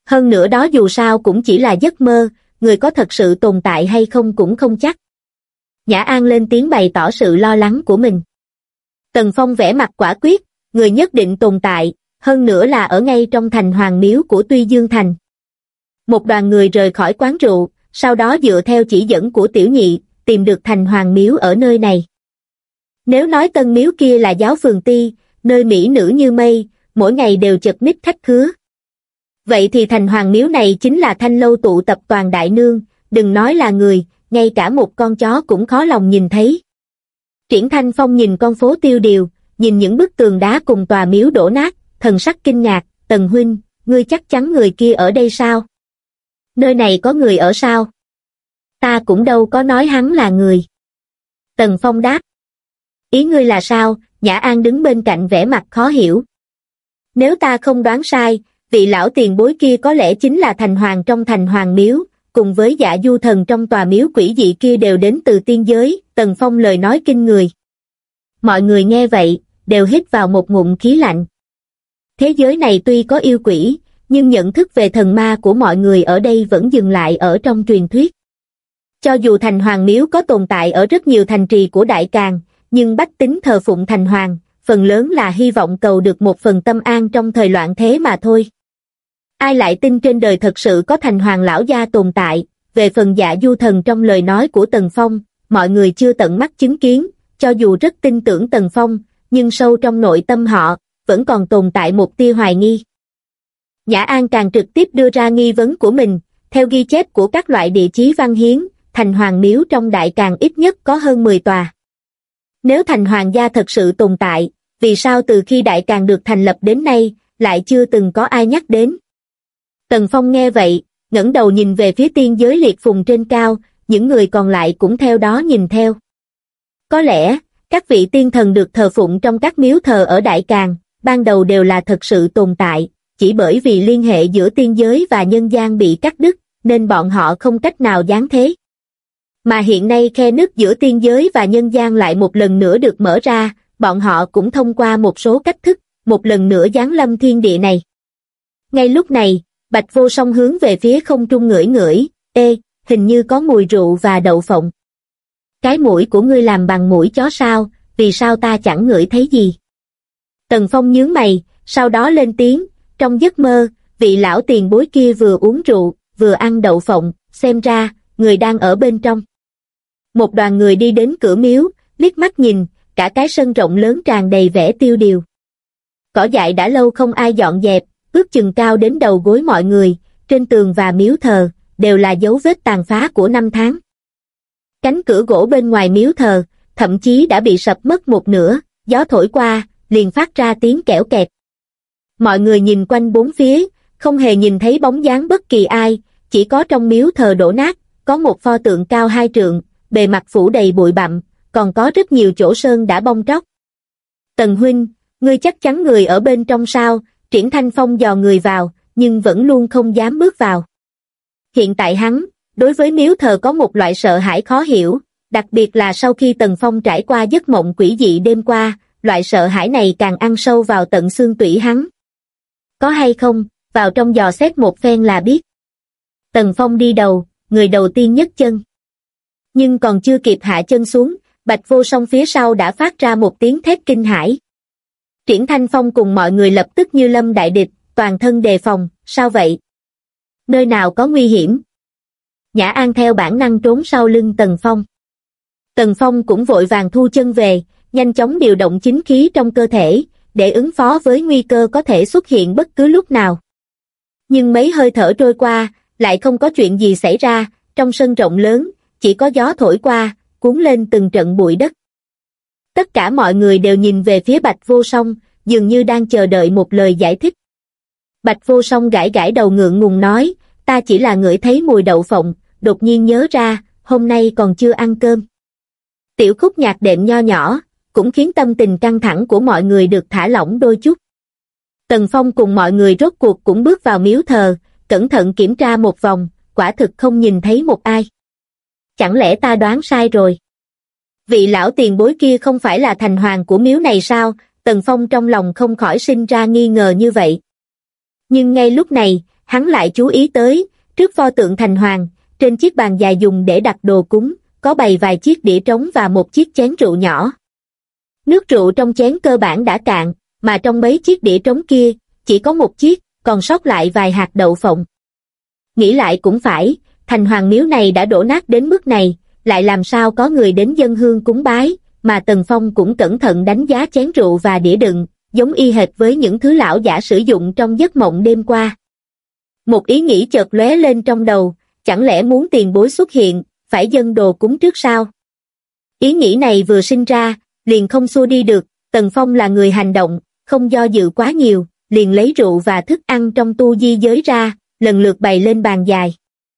[SPEAKER 1] Hơn nữa đó dù sao cũng chỉ là giấc mơ, người có thật sự tồn tại hay không cũng không chắc. Nhã An lên tiếng bày tỏ sự lo lắng của mình. Tần Phong vẻ mặt quả quyết, người nhất định tồn tại, hơn nữa là ở ngay trong thành hoàng miếu của Tuy Dương Thành. Một đoàn người rời khỏi quán rượu, sau đó dựa theo chỉ dẫn của tiểu nhị, tìm được thành hoàng miếu ở nơi này. Nếu nói tân miếu kia là giáo phường Ti, nơi mỹ nữ như mây, mỗi ngày đều chật ních khách khứa. Vậy thì thành hoàng miếu này chính là thanh lâu tụ tập toàn đại nương, đừng nói là người, ngay cả một con chó cũng khó lòng nhìn thấy. Triển Thanh Phong nhìn con phố tiêu điều, nhìn những bức tường đá cùng tòa miếu đổ nát, thần sắc kinh ngạc, Tần huynh, ngươi chắc chắn người kia ở đây sao? Nơi này có người ở sao? Ta cũng đâu có nói hắn là người. Tần Phong đáp. Ý ngươi là sao? Nhã An đứng bên cạnh vẻ mặt khó hiểu. Nếu ta không đoán sai, vị lão tiền bối kia có lẽ chính là thành hoàng trong thành hoàng miếu, cùng với Dạ Du thần trong tòa miếu quỷ dị kia đều đến từ tiên giới. Tần Phong lời nói kinh người. Mọi người nghe vậy, đều hít vào một ngụm khí lạnh. Thế giới này tuy có yêu quỷ, nhưng nhận thức về thần ma của mọi người ở đây vẫn dừng lại ở trong truyền thuyết. Cho dù thành hoàng miếu có tồn tại ở rất nhiều thành trì của Đại Càn, nhưng bách tính thờ phụng thành hoàng, phần lớn là hy vọng cầu được một phần tâm an trong thời loạn thế mà thôi. Ai lại tin trên đời thật sự có thành hoàng lão gia tồn tại? Về phần Dạ Du thần trong lời nói của Tần Phong, mọi người chưa tận mắt chứng kiến, cho dù rất tin tưởng Tần Phong, nhưng sâu trong nội tâm họ, vẫn còn tồn tại một tia hoài nghi. Nhã An càng trực tiếp đưa ra nghi vấn của mình, theo ghi chép của các loại địa chí văn hiến, thành hoàng miếu trong Đại Càn ít nhất có hơn 10 tòa. Nếu thành hoàng gia thật sự tồn tại, vì sao từ khi Đại Càn được thành lập đến nay, lại chưa từng có ai nhắc đến? Tần Phong nghe vậy, ngẩng đầu nhìn về phía tiên giới liệt phùng trên cao, những người còn lại cũng theo đó nhìn theo. Có lẽ, các vị tiên thần được thờ phụng trong các miếu thờ ở Đại Càn, ban đầu đều là thật sự tồn tại, chỉ bởi vì liên hệ giữa tiên giới và nhân gian bị cắt đứt, nên bọn họ không cách nào giáng thế. Mà hiện nay khe nứt giữa tiên giới và nhân gian lại một lần nữa được mở ra, bọn họ cũng thông qua một số cách thức, một lần nữa giáng lâm thiên địa này. Ngay lúc này, Bạch Vô Song hướng về phía không trung ngửi ngửi, hình như có mùi rượu và đậu phộng. Cái mũi của ngươi làm bằng mũi chó sao, vì sao ta chẳng ngửi thấy gì? Tần Phong nhướng mày, sau đó lên tiếng, trong giấc mơ, vị lão tiền bối kia vừa uống rượu, vừa ăn đậu phộng, xem ra, người đang ở bên trong. Một đoàn người đi đến cửa miếu, liếc mắt nhìn, cả cái sân rộng lớn tràn đầy vẻ tiêu điều. Cỏ dại đã lâu không ai dọn dẹp, ước chừng cao đến đầu gối mọi người, trên tường và miếu thờ, đều là dấu vết tàn phá của năm tháng. Cánh cửa gỗ bên ngoài miếu thờ, thậm chí đã bị sập mất một nửa, gió thổi qua, liền phát ra tiếng kẽo kẹt. Mọi người nhìn quanh bốn phía, không hề nhìn thấy bóng dáng bất kỳ ai, chỉ có trong miếu thờ đổ nát, có một pho tượng cao 2 trượng, bề mặt phủ đầy bụi bặm, còn có rất nhiều chỗ sơn đã bong tróc. Tần huynh, ngươi chắc chắn người ở bên trong sao? Triển Thanh Phong dò người vào, nhưng vẫn luôn không dám bước vào. Hiện tại hắn, đối với miếu thờ có một loại sợ hãi khó hiểu, đặc biệt là sau khi Tần Phong trải qua giấc mộng quỷ dị đêm qua, loại sợ hãi này càng ăn sâu vào tận xương tủy hắn. Có hay không, vào trong dò xét một phen là biết. Tần Phong đi đầu, người đầu tiên nhấc chân. Nhưng còn chưa kịp hạ chân xuống, Bạch Vô Song phía sau đã phát ra một tiếng thét kinh hãi. Triển Thanh Phong cùng mọi người lập tức như lâm đại địch, toàn thân đề phòng, sao vậy? Nơi nào có nguy hiểm? Nhã An theo bản năng trốn sau lưng Tần Phong. Tần Phong cũng vội vàng thu chân về, nhanh chóng điều động chính khí trong cơ thể, để ứng phó với nguy cơ có thể xuất hiện bất cứ lúc nào. Nhưng mấy hơi thở trôi qua, lại không có chuyện gì xảy ra, trong sân rộng lớn, chỉ có gió thổi qua, cuốn lên từng trận bụi đất. Tất cả mọi người đều nhìn về phía Bạch Vô Song, dường như đang chờ đợi một lời giải thích. Bạch Vô Song gãi gãi đầu ngượng ngùng nói, ta chỉ là ngửi thấy mùi đậu phộng, đột nhiên nhớ ra, hôm nay còn chưa ăn cơm. Tiểu khúc nhạc đệm nho nhỏ, cũng khiến tâm tình căng thẳng của mọi người được thả lỏng đôi chút. Tần Phong cùng mọi người rốt cuộc cũng bước vào miếu thờ, cẩn thận kiểm tra một vòng, quả thực không nhìn thấy một ai. Chẳng lẽ ta đoán sai rồi? Vị lão tiền bối kia không phải là thành hoàng của miếu này sao? Tần Phong trong lòng không khỏi sinh ra nghi ngờ như vậy. Nhưng ngay lúc này, hắn lại chú ý tới, trước pho tượng thành hoàng, trên chiếc bàn dài dùng để đặt đồ cúng, có bày vài chiếc đĩa trống và một chiếc chén rượu nhỏ. Nước rượu trong chén cơ bản đã cạn, mà trong mấy chiếc đĩa trống kia, chỉ có một chiếc, còn sót lại vài hạt đậu phộng. Nghĩ lại cũng phải, thành hoàng miếu này đã đổ nát đến mức này, lại làm sao có người đến dâng hương cúng bái, mà Tần Phong cũng cẩn thận đánh giá chén rượu và đĩa đựng, giống y hệt với những thứ lão giả sử dụng trong giấc mộng đêm qua. Một ý nghĩ chợt lóe lên trong đầu, chẳng lẽ muốn tiền bối xuất hiện, phải dâng đồ cúng trước sao? Ý nghĩ này vừa sinh ra, liền không xua đi được, Tần Phong là người hành động, không do dự quá nhiều, liền lấy rượu và thức ăn trong tu di giới ra, lần lượt bày lên bàn dài.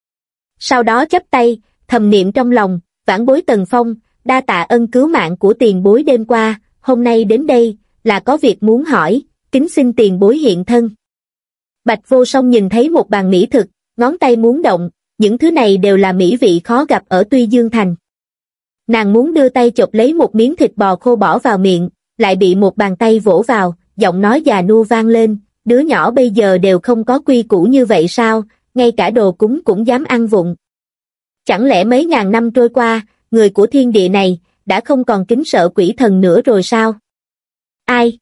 [SPEAKER 1] Sau đó chắp tay, thầm niệm trong lòng, vãn bối Tần Phong, đa tạ ân cứu mạng của tiền bối đêm qua, hôm nay đến đây, là có việc muốn hỏi, kính xin tiền bối hiện thân. Bạch Vô Song nhìn thấy một bàn mỹ thực, ngón tay muốn động, những thứ này đều là mỹ vị khó gặp ở Tuy Dương Thành. Nàng muốn đưa tay chộp lấy một miếng thịt bò khô bỏ vào miệng, lại bị một bàn tay vỗ vào, giọng nói già nua vang lên, đứa nhỏ bây giờ đều không có quy củ như vậy sao, ngay cả đồ cúng cũng dám ăn vụng. Chẳng lẽ mấy ngàn năm trôi qua, người của thiên địa này, đã không còn kính sợ quỷ thần nữa rồi sao? Ai?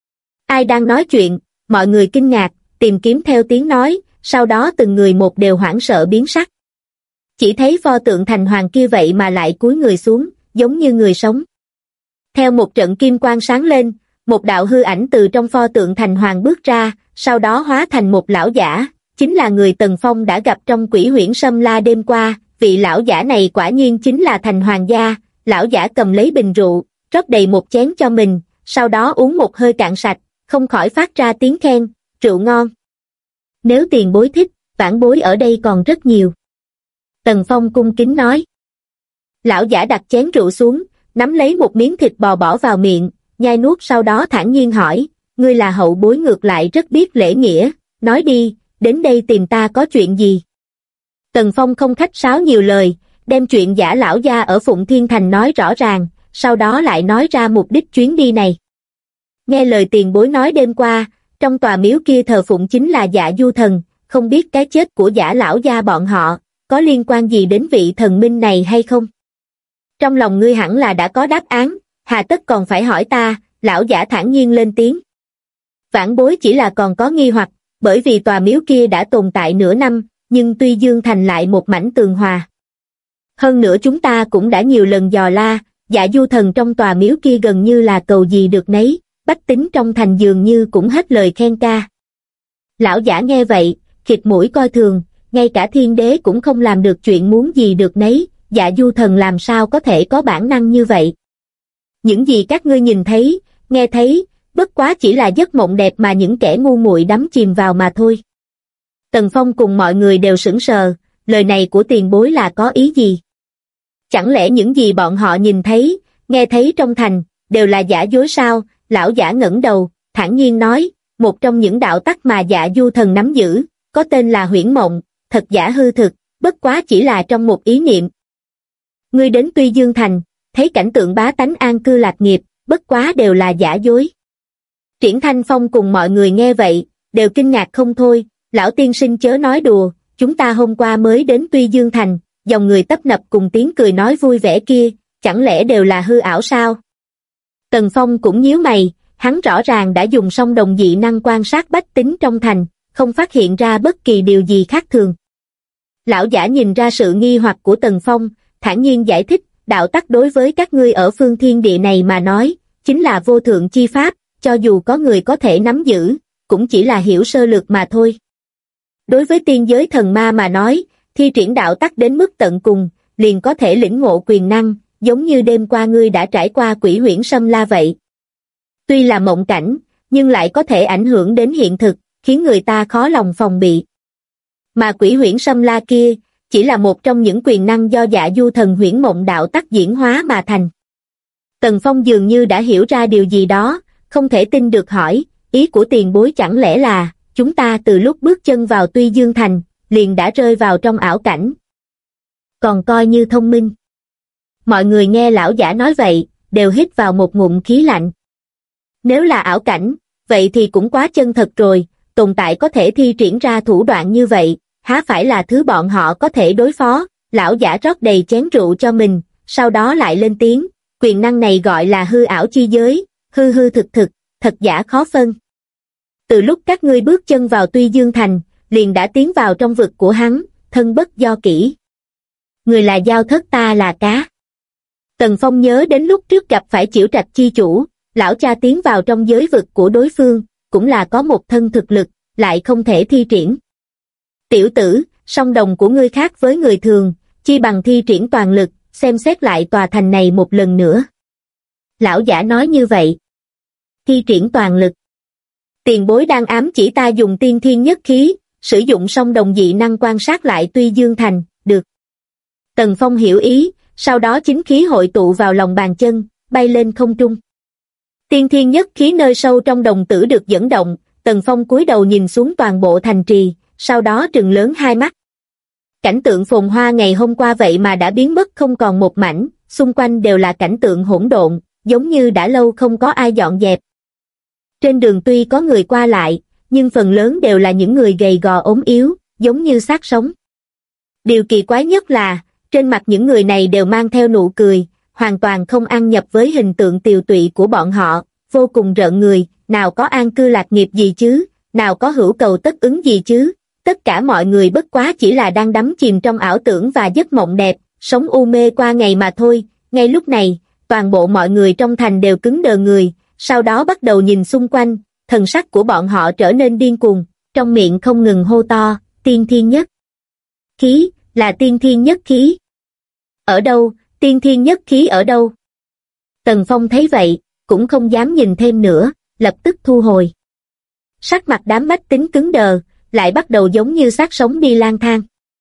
[SPEAKER 1] Ai đang nói chuyện? Mọi người kinh ngạc, tìm kiếm theo tiếng nói, sau đó từng người một đều hoảng sợ biến sắc. Chỉ thấy pho tượng thành hoàng kia vậy mà lại cúi người xuống, giống như người sống. Theo một trận kim quang sáng lên, một đạo hư ảnh từ trong pho tượng thành hoàng bước ra, sau đó hóa thành một lão giả, chính là người Tần Phong đã gặp trong Quỷ Huyễn Sâm La đêm qua. Vị lão giả này quả nhiên chính là thành hoàng gia. Lão giả cầm lấy bình rượu, rót đầy một chén cho mình, sau đó uống một hơi cạn sạch, không khỏi phát ra tiếng khen, rượu ngon. Nếu tiền bối thích, vãn bối ở đây còn rất nhiều. Tần Phong cung kính nói. Lão giả đặt chén rượu xuống, nắm lấy một miếng thịt bò bỏ vào miệng, nhai nuốt sau đó thản nhiên hỏi, ngươi là hậu bối ngược lại rất biết lễ nghĩa, nói đi, đến đây tìm ta có chuyện gì? Tần Phong không khách sáo nhiều lời, đem chuyện giả lão gia ở Phụng Thiên Thành nói rõ ràng, sau đó lại nói ra mục đích chuyến đi này. Nghe lời tiền bối nói đêm qua, trong tòa miếu kia thờ phụng chính là Dạ Du Thần, không biết cái chết của giả lão gia bọn họ, có liên quan gì đến vị thần minh này hay không? Trong lòng ngươi hẳn là đã có đáp án, hà tất còn phải hỏi ta, lão giả thản nhiên lên tiếng. Vãn bối chỉ là còn có nghi hoặc, bởi vì tòa miếu kia đã tồn tại nửa năm, nhưng Tuy Dương Thành lại một mảnh tường hòa. Hơn nữa chúng ta cũng đã nhiều lần dò la, Dạ Du Thần trong tòa miếu kia gần như là cầu gì được nấy, bách tính trong thành dường như cũng hết lời khen ca. Lão giả nghe vậy, khịt mũi coi thường, ngay cả thiên đế cũng không làm được chuyện muốn gì được nấy, Dạ Du Thần làm sao có thể có bản năng như vậy. Những gì các ngươi nhìn thấy, nghe thấy, bất quá chỉ là giấc mộng đẹp mà những kẻ ngu muội đắm chìm vào mà thôi. Tần Phong cùng mọi người đều sững sờ, lời này của tiền bối là có ý gì? Chẳng lẽ những gì bọn họ nhìn thấy, nghe thấy trong thành, đều là giả dối sao? Lão giả ngẩng đầu, thản nhiên nói, một trong những đạo tắc mà Dạ Du Thần nắm giữ, có tên là huyễn mộng, thật giả hư thực, bất quá chỉ là trong một ý niệm. Ngươi đến Tuy Dương Thành, thấy cảnh tượng bá tánh an cư lạc nghiệp, bất quá đều là giả dối. Triển Thanh Phong cùng mọi người nghe vậy, đều kinh ngạc không thôi, lão tiên sinh chớ nói đùa, chúng ta hôm qua mới đến Tuy Dương Thành, dòng người tấp nập cùng tiếng cười nói vui vẻ kia, chẳng lẽ đều là hư ảo sao? Tần Phong cũng nhíu mày, hắn rõ ràng đã dùng song đồng dị năng quan sát bách tính trong thành, không phát hiện ra bất kỳ điều gì khác thường. Lão giả nhìn ra sự nghi hoặc của Tần Phong, thản nhiên giải thích, đạo tắc đối với các ngươi ở phương thiên địa này mà nói, chính là vô thượng chi pháp, cho dù có người có thể nắm giữ, cũng chỉ là hiểu sơ lược mà thôi. Đối với tiên giới thần ma mà nói, thi triển đạo tắc đến mức tận cùng, liền có thể lĩnh ngộ quyền năng, giống như đêm qua ngươi đã trải qua Quỷ Huyễn Sâm La vậy. Tuy là mộng cảnh, nhưng lại có thể ảnh hưởng đến hiện thực, khiến người ta khó lòng phòng bị. Mà Quỷ Huyễn Sâm La kia, chỉ là một trong những quyền năng do Dạ Du Thần huyễn mộng đạo tắc diễn hóa mà thành. Tần Phong dường như đã hiểu ra điều gì đó, không thể tin được hỏi, ý của tiền bối chẳng lẽ là, chúng ta từ lúc bước chân vào Tuy Dương Thành, liền đã rơi vào trong ảo cảnh. Còn coi như thông minh. Mọi người nghe lão giả nói vậy, đều hít vào một ngụm khí lạnh. Nếu là ảo cảnh, vậy thì cũng quá chân thật rồi, tồn tại có thể thi triển ra thủ đoạn như vậy, há phải là thứ bọn họ có thể đối phó. Lão giả rót đầy chén rượu cho mình, sau đó lại lên tiếng, quyền năng này gọi là hư ảo chi giới, hư hư thực thực, thật giả khó phân. Từ lúc các ngươi bước chân vào Tuy Dương Thành, liền đã tiến vào trong vực của hắn, thân bất do kỷ. Người là dao thớt, ta là cá. Tần Phong nhớ đến lúc trước gặp phải Chiểu Trạch chi chủ, lão cha tiến vào trong giới vực của đối phương, cũng là có một thân thực lực, lại không thể thi triển. Tiểu tử, song đồng của ngươi khác với người thường, chi bằng thi triển toàn lực, xem xét lại tòa thành này một lần nữa. Lão giả nói như vậy. Thi triển toàn lực. Tiền bối đang ám chỉ ta dùng tiên thiên nhất khí, sử dụng song đồng dị năng quan sát lại Tuy Dương Thành, được. Tần Phong hiểu ý, sau đó chính khí hội tụ vào lòng bàn chân, bay lên không trung. Tiên thiên nhất khí nơi sâu trong đồng tử được dẫn động, Tần Phong cúi đầu nhìn xuống toàn bộ thành trì, sau đó trừng lớn hai mắt. Cảnh tượng phồn hoa ngày hôm qua vậy mà đã biến mất không còn một mảnh, xung quanh đều là cảnh tượng hỗn độn, giống như đã lâu không có ai dọn dẹp. Trên đường tuy có người qua lại, nhưng phần lớn đều là những người gầy gò ốm yếu, giống như xác sống. Điều kỳ quái nhất là, trên mặt những người này đều mang theo nụ cười, hoàn toàn không ăn nhập với hình tượng tiều tụy của bọn họ, vô cùng rợn người, nào có an cư lạc nghiệp gì chứ, nào có hữu cầu tất ứng gì chứ, tất cả mọi người bất quá chỉ là đang đắm chìm trong ảo tưởng và giấc mộng đẹp, sống u mê qua ngày mà thôi. Ngay lúc này, toàn bộ mọi người trong thành đều cứng đờ người, sau đó bắt đầu nhìn xung quanh, thần sắc của bọn họ trở nên điên cuồng, trong miệng không ngừng hô to, tiên thiên nhất khí, là tiên thiên nhất khí. Ở đâu, tiên thiên nhất khí ở đâu? Tần Phong thấy vậy, cũng không dám nhìn thêm nữa, lập tức thu hồi. Sắc mặt đám bách tính cứng đờ, lại bắt đầu giống như xác sống đi lang thang.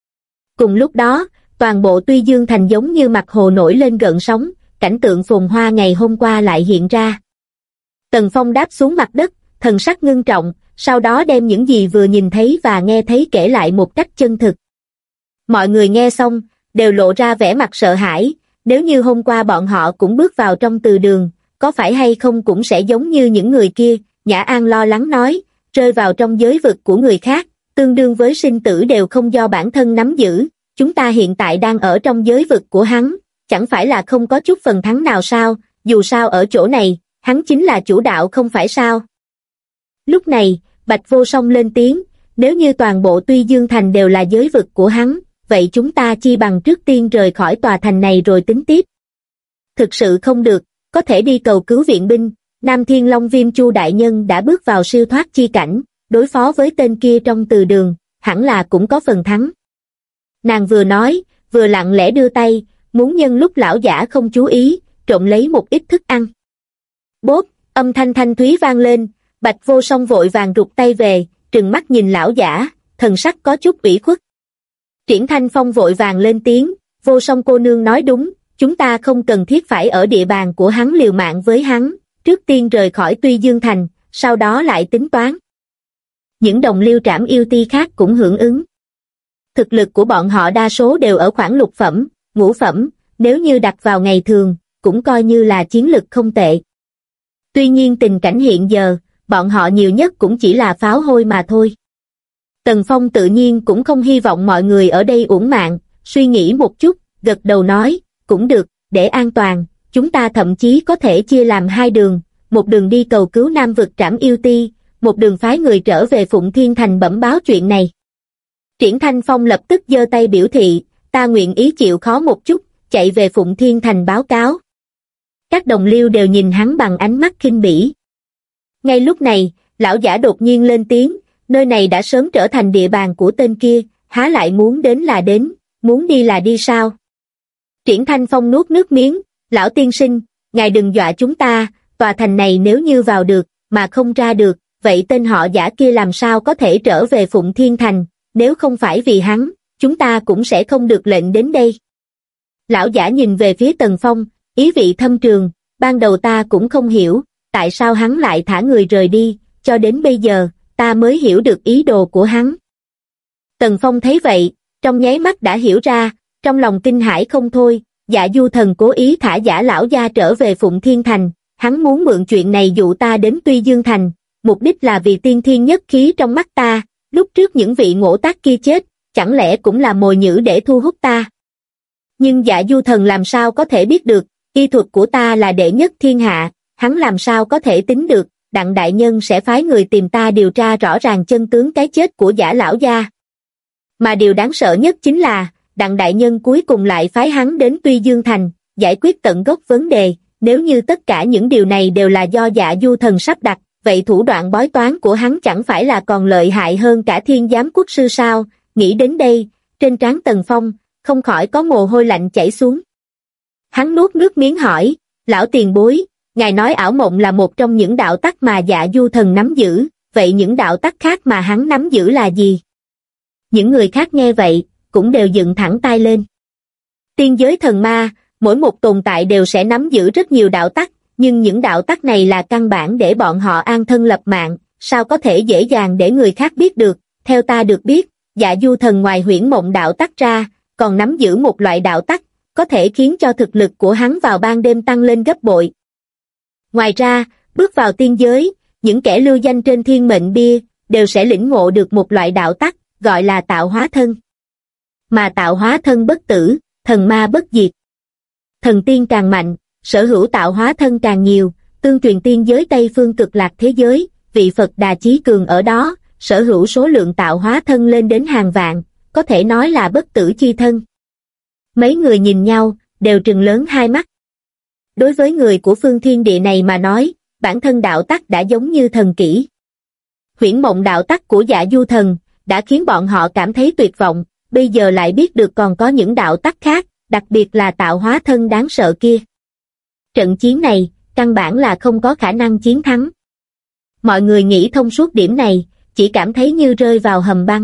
[SPEAKER 1] Cùng lúc đó, toàn bộ Tuy Dương Thành giống như mặt hồ nổi lên gợn sóng, cảnh tượng phồn hoa ngày hôm qua lại hiện ra. Tần Phong đáp xuống mặt đất, thần sắc ngưng trọng, sau đó đem những gì vừa nhìn thấy và nghe thấy kể lại một cách chân thực. Mọi người nghe xong, đều lộ ra vẻ mặt sợ hãi, nếu như hôm qua bọn họ cũng bước vào trong từ đường, có phải hay không cũng sẽ giống như những người kia. Nhã An lo lắng nói, rơi vào trong giới vực của người khác, tương đương với sinh tử đều không do bản thân nắm giữ, chúng ta hiện tại đang ở trong giới vực của hắn, chẳng phải là không có chút phần thắng nào sao, dù sao ở chỗ này, hắn chính là chủ đạo không phải sao. Lúc này, Bạch Vô Song lên tiếng, nếu như toàn bộ Tuy Dương Thành đều là giới vực của hắn, vậy chúng ta chi bằng trước tiên rời khỏi tòa thành này rồi tính tiếp. Thực sự không được, có thể đi cầu cứu viện binh. Nam Thiên Long Viêm Chu đại nhân đã bước vào siêu thoát chi cảnh, đối phó với tên kia trong từ đường, hẳn là cũng có phần thắng. Nàng vừa nói, vừa lặng lẽ đưa tay, muốn nhân lúc lão giả không chú ý, trộm lấy một ít thức ăn. Bốp, âm thanh thanh thúy vang lên, Bạch Vô Song vội vàng rụt tay về, trừng mắt nhìn lão giả, thần sắc có chút ủy khuất. Triển Thanh Phong vội vàng lên tiếng, Vô Song cô nương nói đúng, chúng ta không cần thiết phải ở địa bàn của hắn liều mạng với hắn, trước tiên rời khỏi Tuy Dương Thành, sau đó lại tính toán. Những đồng liêu trảm yêu ti khác cũng hưởng ứng. Thực lực của bọn họ đa số đều ở khoảng lục phẩm, ngũ phẩm, nếu như đặt vào ngày thường, cũng coi như là chiến lực không tệ. Tuy nhiên tình cảnh hiện giờ, bọn họ nhiều nhất cũng chỉ là pháo hôi mà thôi. Tần Phong tự nhiên cũng không hy vọng mọi người ở đây uổng mạng, suy nghĩ một chút, gật đầu nói, cũng được, để an toàn, chúng ta thậm chí có thể chia làm hai đường, một đường đi cầu cứu Nam vực trảm yêu ti, một đường phái người trở về Phụng Thiên Thành bẩm báo chuyện này. Triển Thanh Phong lập tức giơ tay biểu thị, ta nguyện ý chịu khó một chút, chạy về Phụng Thiên Thành báo cáo. Các đồng liêu đều nhìn hắn bằng ánh mắt khinh bỉ. Ngay lúc này, lão giả đột nhiên lên tiếng, nơi này đã sớm trở thành địa bàn của tên kia, há lại muốn đến là đến, muốn đi là đi sao? Triển Thanh Phong nuốt nước miếng, lão tiên sinh, ngài đừng dọa chúng ta, tòa thành này nếu như vào được, mà không ra được, vậy tên họ giả kia làm sao có thể trở về Phụng Thiên Thành, nếu không phải vì hắn, chúng ta cũng sẽ không được lệnh đến đây. Lão giả nhìn về phía Tần Phong, ý vị thâm trường, ban đầu ta cũng không hiểu, tại sao hắn lại thả người rời đi, cho đến bây giờ, ta mới hiểu được ý đồ của hắn. Tần Phong thấy vậy, trong nháy mắt đã hiểu ra, trong lòng kinh hãi không thôi, Dạ Du Thần cố ý thả giả lão gia trở về Phụng Thiên Thành, hắn muốn mượn chuyện này dụ ta đến Tuy Dương Thành, mục đích là vì tiên thiên nhất khí trong mắt ta, lúc trước những vị ngỗ tác kia chết, chẳng lẽ cũng là mồi nhử để thu hút ta. Nhưng Dạ Du Thần làm sao có thể biết được, y thuật của ta là đệ nhất thiên hạ, hắn làm sao có thể tính được, Đặng đại nhân sẽ phái người tìm ta điều tra rõ ràng chân tướng cái chết của Giả lão gia. Mà điều đáng sợ nhất chính là, Đặng đại nhân cuối cùng lại phái hắn đến Tuy Dương Thành, giải quyết tận gốc vấn đề, nếu như tất cả những điều này đều là do Dạ Du Thần sắp đặt, vậy thủ đoạn bói toán của hắn chẳng phải là còn lợi hại hơn cả Thiên Giám Quốc sư sao? Nghĩ đến đây, trên trán Tần Phong không khỏi có mồ hôi lạnh chảy xuống. Hắn nuốt nước miếng hỏi, lão tiền bối, ngài nói ảo mộng là một trong những đạo tắc mà Dạ Du Thần nắm giữ, vậy những đạo tắc khác mà hắn nắm giữ là gì? Những người khác nghe vậy, cũng đều dựng thẳng tai lên. Tiên giới thần ma, mỗi một tồn tại đều sẽ nắm giữ rất nhiều đạo tắc, nhưng những đạo tắc này là căn bản để bọn họ an thân lập mạng, sao có thể dễ dàng để người khác biết được? Theo ta được biết, Dạ Du Thần ngoài huyễn mộng đạo tắc ra, còn nắm giữ một loại đạo tắc, có thể khiến cho thực lực của hắn vào ban đêm tăng lên gấp bội. Ngoài ra, bước vào tiên giới, những kẻ lưu danh trên thiên mệnh bia, đều sẽ lĩnh ngộ được một loại đạo tắc, gọi là tạo hóa thân. Mà tạo hóa thân bất tử, thần ma bất diệt. Thần tiên càng mạnh, sở hữu tạo hóa thân càng nhiều, tương truyền tiên giới Tây Phương Cực Lạc thế giới, vị Phật Đà Chí Cường ở đó, sở hữu số lượng tạo hóa thân lên đến hàng vạn, có thể nói là bất tử chi thân. Mấy người nhìn nhau, đều trừng lớn hai mắt. Đối với người của phương thiên địa này mà nói, bản thân đạo tắc đã giống như thần kỹ. Huyễn mộng đạo tắc của Dạ Du Thần đã khiến bọn họ cảm thấy tuyệt vọng, bây giờ lại biết được còn có những đạo tắc khác, đặc biệt là tạo hóa thân đáng sợ kia. Trận chiến này, căn bản là không có khả năng chiến thắng. Mọi người nghĩ thông suốt điểm này, chỉ cảm thấy như rơi vào hầm băng.